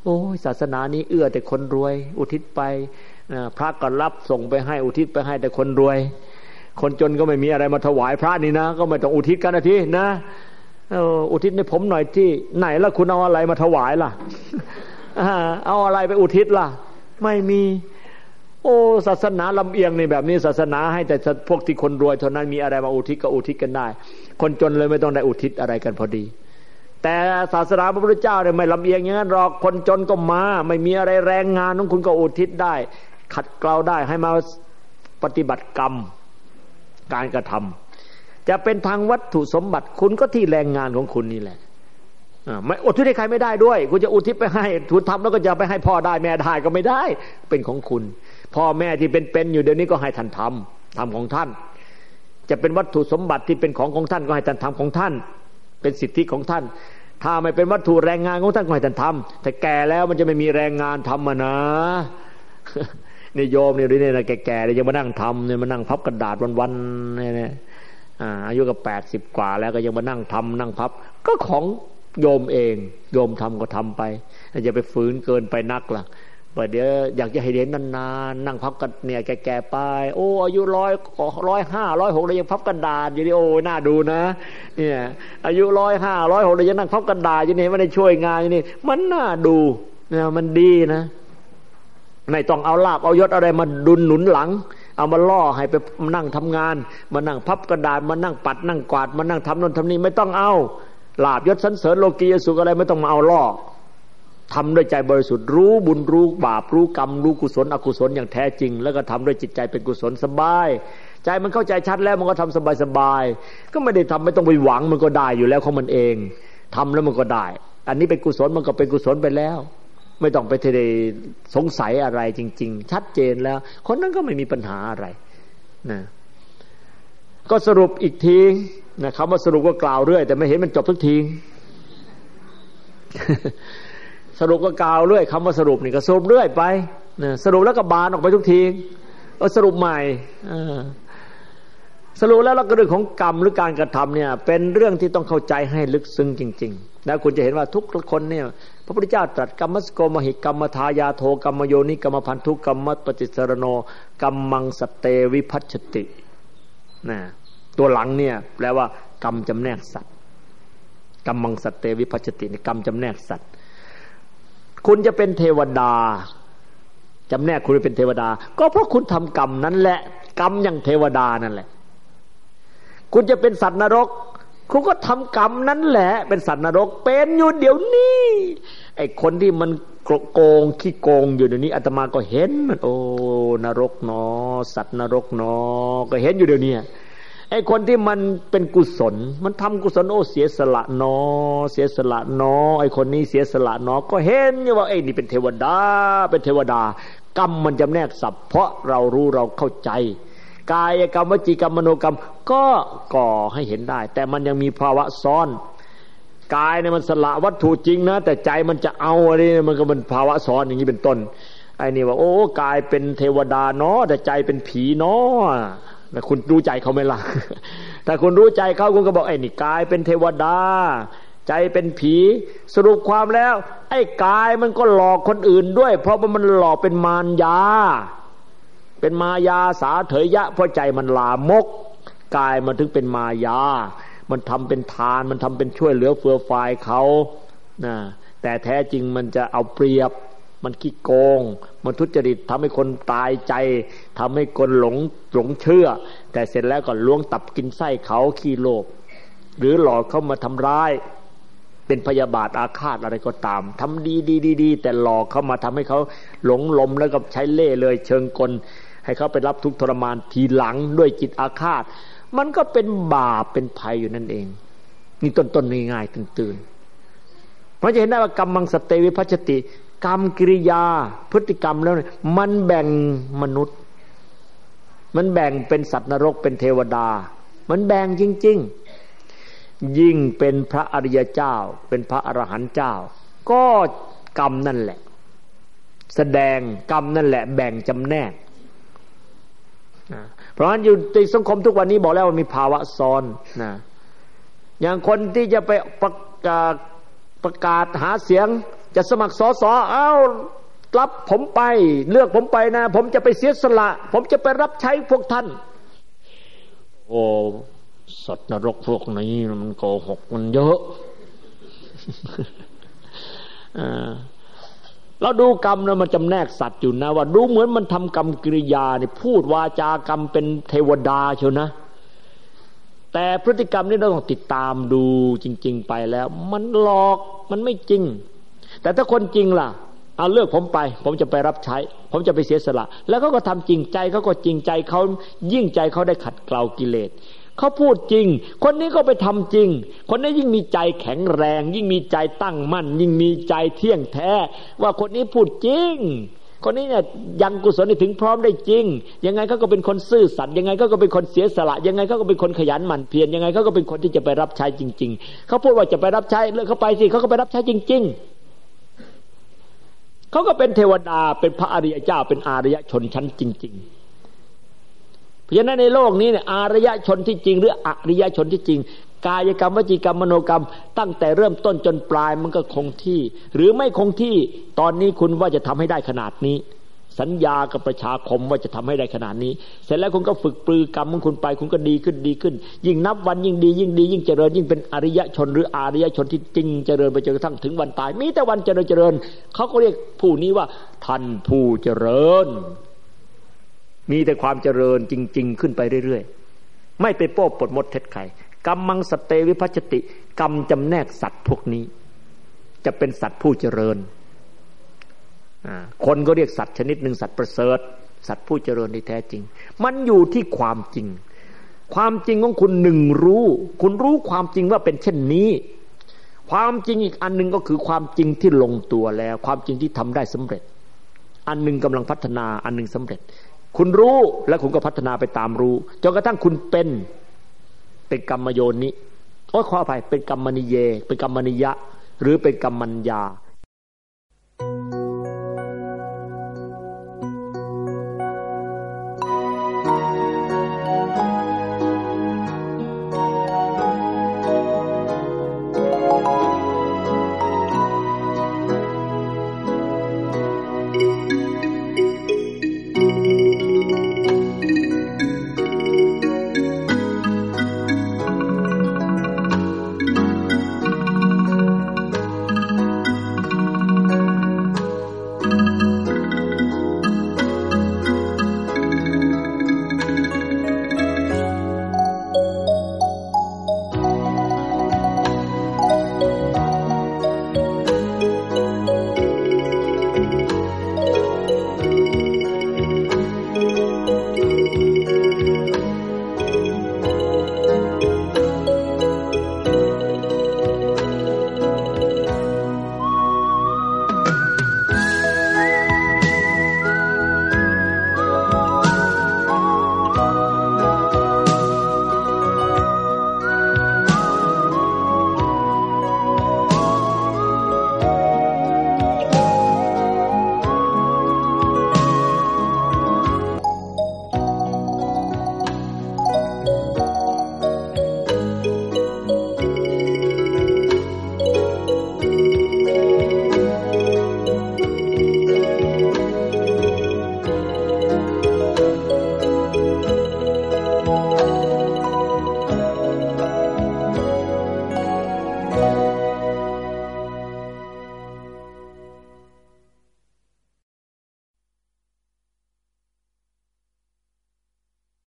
โอ้ยศาสนานี้เอื้อแต่คนรวยอุทิศไปพระก็รับส่งไปให้อุทิศไปให้แต่คนรวยคนจนก็ไม่มีอะไรมาถวายพระนี่นะก็ไม่ต้องอุทิศกันนะทีนะอุทิศให้ผมหน่อยที่ไหนแล้วคุณเอาอะไรมาถวายล่ะ เอาอะไรไปอุทิศล่ะไม่มีโอ้ศาสนาลำเอียงในแบบนี้ศาสนาให้แต่พวกที่คนรวยเท่านั้นมีอะไรมาอุทิศก็อุทิศกันได้คนจนเลยไม่ต้องได้อุทิศอะไรกันพอดีแต่ศาสนาพระพุทธเจ้าเนี่ยไม่ลำเอียงอย่างนั้นหรอกคนจนก็มาไม่มีอะไรแรงงานของคุณก็อุทิศได้ขัดเกลาได้ให้มาปฏิบัติกรรมการกระทำจะเป็นทางวัตถุสมบัติคุณก็ที่แรงงานของคุณนี่แหละไม่อุทิศให้ใครไม่ได้ด้วยคุณจะอุทิศไปให้คุณทำแล้วก็จะไปให้พ่อได้แม่ได้ก็ไม่ได้เป็นของคุณพ่อแม่ที่เป็นอยู่เดี๋ยวนี้ก็ให้ท่านทำของท่านจะเป็นวัตถุสมบัติที่เป็นของท่านก็ให้ท่านทำของท่านเป็นสิทธิของท่านถ้าไม่เป็นวัตถุแรงงานของท่านก็ให้ท่านทำแต่แก่แล้วมันจะไม่มีแรงงานทำนะนี่โยมนี่ด้วยเนี่ยแก่ๆเลยยังมานั่งทำเนี่ยมานั่งพับกระดาษวันๆเนี่ยอายุก็80 กว่าแล้วก็ยังมานั่งทำนั่งพับก็ของโยมเองโยมทำก็ทำไปอย่าไปฝืนเกินไปนักล่ะเดี๋ยวอยากจะให้เห็นนานๆนั่งพับกันเนี่ยแก่ๆไปโอ้อายุ100 105 106แล้วยังพับกระดาษอยู่นี่โอ้น่าดูนะเนี่ยอายุ105 106แล้วยังนั่งพับกระดาษอยู่นี่ไม่ได้ช่วยงานอยู่นี่มันน่าดูเนี่ยมันดีนะไม่ต้องเอาลาภเอายศอะไรมาดุลหนุนหลังเอามาล่อให้ไปนั่งทำงานมานั่งพับกระดาษมานั่งปัดนั่งกวาดมานั่งทำโน่นทำนี่ไม่ต้องเอาลาภยศสรรเสริญโลกียสุขอะไรไม่ต้องมาเอาล่อทำด้วยใจบริสุทธิ์รู้บุญรู้บาปรู้กรรมรู้กุศลอกุศลอย่างแท้จริงแล้วก็ทำด้วยจิตใจเป็นกุศลสบายใจมันเข้าใจชัดแล้วมันก็ทำสบายๆก็ไม่ได้ทำไม่ต้องไปหวังมันก็ได้อยู่แล้วของมันเองทำแล้วมันก็ได้อันนี้เป็นกุศลมันก็เป็นกุศลไปแล้วไม่ต้องไปทะเลสงสัยอะไรจริงๆชัดเจนแล้วคนนั้นก็ไม่มีปัญหาอะไรนะก็สรุปอีกทีนะคำว่าสรุปก็กล่าวเรื่อยแต่ไม่เห็นมันจบสักที สรุปก็กล่าวเรื่อยคำว่าสรุปนี่ก็สรุปเรื่อยไปนะสรุปแล้วก็บานออกไปทุกทีสรุปใหม่สรุปแล้วก็เรื่องของกรรมหรือการกระทำเนี่ยเป็นเรื่องที่ต้องเข้าใจให้ลึกซึ้งจริงๆแล้วคุณจะเห็นว่าทุกคนเนี่ยพระพุทธเจ้าตรัสกรรมสโกมหิกรรมทายาโทกรรมโยนิกรรมพันธุกรรมปฏิสรโนกรรมังสเตวิภัชชตินะตัวหลังเนี่ยแปลว่ากรรมจำแนกสัตว์กรรมังสเตวิภัชชตินี่กรรมจำแนกสัตว์คุณจะเป็นเทวดาจำแนกคุณเป็นเทวดาก็เพราะคุณทำกรรมนั้นแหละกรรมอย่างเทวดานั่นแหละคุณจะเป็นสัตว์นรกคุณก็ทำกรรมนั้นแหละเป็นสัตว์นรกเป็นอยู่เดี๋ยวนี้ไอ้คนที่มันโกงขี้โกงอยู่เดี๋ยวนี้อาตมาก็เห็นมันโอ้นรกเนาะสัตว์นรกเนาะก็เห็นอยู่เดี๋ยวนี้ไอ้คนที่มันเป็นกุศลมันทำกุศลโอ้เสียสละเนาะเสียสละเนาะไอ้คนนี้เสียสละเนาะก็เห็นอยู่ว่าไอ้นี่เป็นเทวดาเป็นเทวดากรรมมันจำแนกสับเพราะเรารู้เราเข้าใจกายกรรมวจีกรรมมโนกรรมก็ก่อให้เห็นได้แต่มันยังมีภาวะซ้อนกายเนี่ยมันสละวัตถุจริงนะแต่ใจมันจะเอาอะไรมันก็เป็นภาวะซ้อนอย่างนี้เป็นต้นไอ้นี่ว่าโอ้กายเป็นเทวดาเนาะแต่ใจเป็นผีเนาะแต่คุณรู้ใจเขาไหมล่ะถ้าคุณรู้ใจเขาคุณก็บอกไอ้นี่กายเป็นเทวดาใจเป็นผีสรุปความแล้วไอ้กายมันก็หลอกคนอื่นด้วยเพราะว่ามันหลอกเป็นมารยาเป็นมายาสาเถยะเพราะใจมันลามกกายมันถึงเป็นมายามันทำเป็นทานมันทำเป็นช่วยเหลือเฟื่อฟายเขานะแต่แท้จริงมันจะเอาเปรียบมันขี้โกงมันทุจริตทำให้คนตายใจทำให้คนหลงเชื่อแต่เสร็จแล้วก็ล้วงตับกินไส้เขาขี้โลภหรือหลอกเขามาทำร้ายเป็นพยาบาทอาฆาตอะไรก็ตามทำดีแต่หลอกเขามาทำให้เขาหลงลมแล้วก็ใช้เล่ห์เลยเชิงกลให้เขาไปรับทุกข์ทรมานทีหลังด้วยจิตอาฆาตมันก็เป็นบาปเป็นภัยอยู่นั่นเองนี่ต้นๆง่ายๆตื่นเพราะจะเห็นได้ว่ากรรมังสเตวิภัชชติกรรมกิริยาพฤติกรรมแล้วมันแบ่งมนุษย์มันแบ่งเป็นสัตว์นรกเป็นเทวดามันแบ่งจริงๆยิ่งเป็นพระอริยเจ้าเป็นพระอรหันต์เจ้าก็กรรมนั่นแหละแสดงกรรมนั่นแหละแบ่งจำแนกเพราะฉะนั้นอยู่ในสังคมทุกวันนี้บอกแล้วว่ามีภาวะซ้อนนะอย่างคนที่จะไปประกาศหาเสียงจะสมัครสสรับผมไปเลือกผมไปนะผมจะไปเสียสละผมจะไปรับใช้พวกท่านโอ้สัตว์นรกพวกนี้มันโกหกมันเยอะเราดูกรรมนะมันจำแนกสัตว์อยู่นะว่าดูเหมือนมันทำกรรมกิริยานี่พูดวาจากรรมเป็นเทวดาเชียวนะแต่พฤติกรรมนี่เราต้องติดตามดูจริงๆไปแล้วมันหลอกมันไม่จริงแต่ถ้าคนจริงล่ะเอาเลือกผมไปผมจะไปรับใช้ผมจะไปเสียสละแล้วเขาก็ทำจริงใจเขาก็จริงใจเขายิ่งใจเขาได้ขัดเกลากิเลสเขาพูดจริงคนนี้ก็ไปทำจริงคนนี้ยิ่งมีใจแข็งแรงยิ่งมีใจตั้งมั่นยิ่งมีใจเที่ยงแท้ว่าคนนี้พูดจริงคนนี้เนี่ยยังกุศลถึงพร้อมได้จริงยังไงเขาก็เป็นคนซื่อสัตย์ยังไงเขาก็เป็นคนเสียสละยังไงเขาก็เป็นคนขยันหมั่นเพียรยังไงเขาก็เป็นคนที่จะไปรับใช้จริงๆเขาพูดว่าจะไปรับใช้เลือกเขาไปสิเขาก็ไปรับใช้จริงๆเขาก็เป็นเทวดาเป็นพระอริยเจ้าเป็นอารยชนชั้นจริงๆเพราะฉะนั้นในโลกนี้เนี่ยอารยชนที่จริงหรืออริยชนที่จริงกายกรรมวจีกรรมมโนกรรมตั้งแต่เริ่มต้นจนปลายมันก็คงที่หรือไม่คงที่ตอนนี้คุณว่าจะทำให้ได้ขนาดนี้สัญญากับประชาคมว่าจะทำให้ได้ขนาดนี้เสร็จแล้วคุณก็ฝึกปรือกรรมของคุณไปคุณก็ดีขึ้นดีขึ้นยิ่งนับวันยิ่งดียิ่งดียิ่งเจริญยิ่งเป็นอริยชนหรืออริยชนที่จริงเจริญไปจนกระทั่งถึงวันตายมีแต่วันเจริญเขาก็เรียกผู้นี้ว่าท่านผู้เจริญมีแต่ความเจริญจริงๆขึ้นไปเรื่อยๆไม่ไปโป้ปดมดเท็จไขกรรมังสเตวิภัชติกรรมจำแนกสัตว์พวกนี้จะเป็นสัตว์ผู้เจริญคนก็เรียกสัตว์ชนิดหนึ่งสัตว์ประเสริฐสัตว์ผู้เจริญที่แท้จริงมันอยู่ที่ความจริงความจริงของคุณหนึ่งรู้คุณรู้ความจริงว่าเป็นเช่นนี้ความจริงอีกอันหนึ่งก็คือความจริงที่ลงตัวแล้วความจริงที่ทำได้สำเร็จอันหนึ่งกำลังพัฒนาอันหนึ่งสำเร็จคุณรู้และคุณก็พัฒนาไปตามรู้จนกระทั่งคุณเป็นกรรมโยนิขออภัยเป็นกรรมนิเยเป็นกรรมนิยะหรือเป็นกรรมัญญา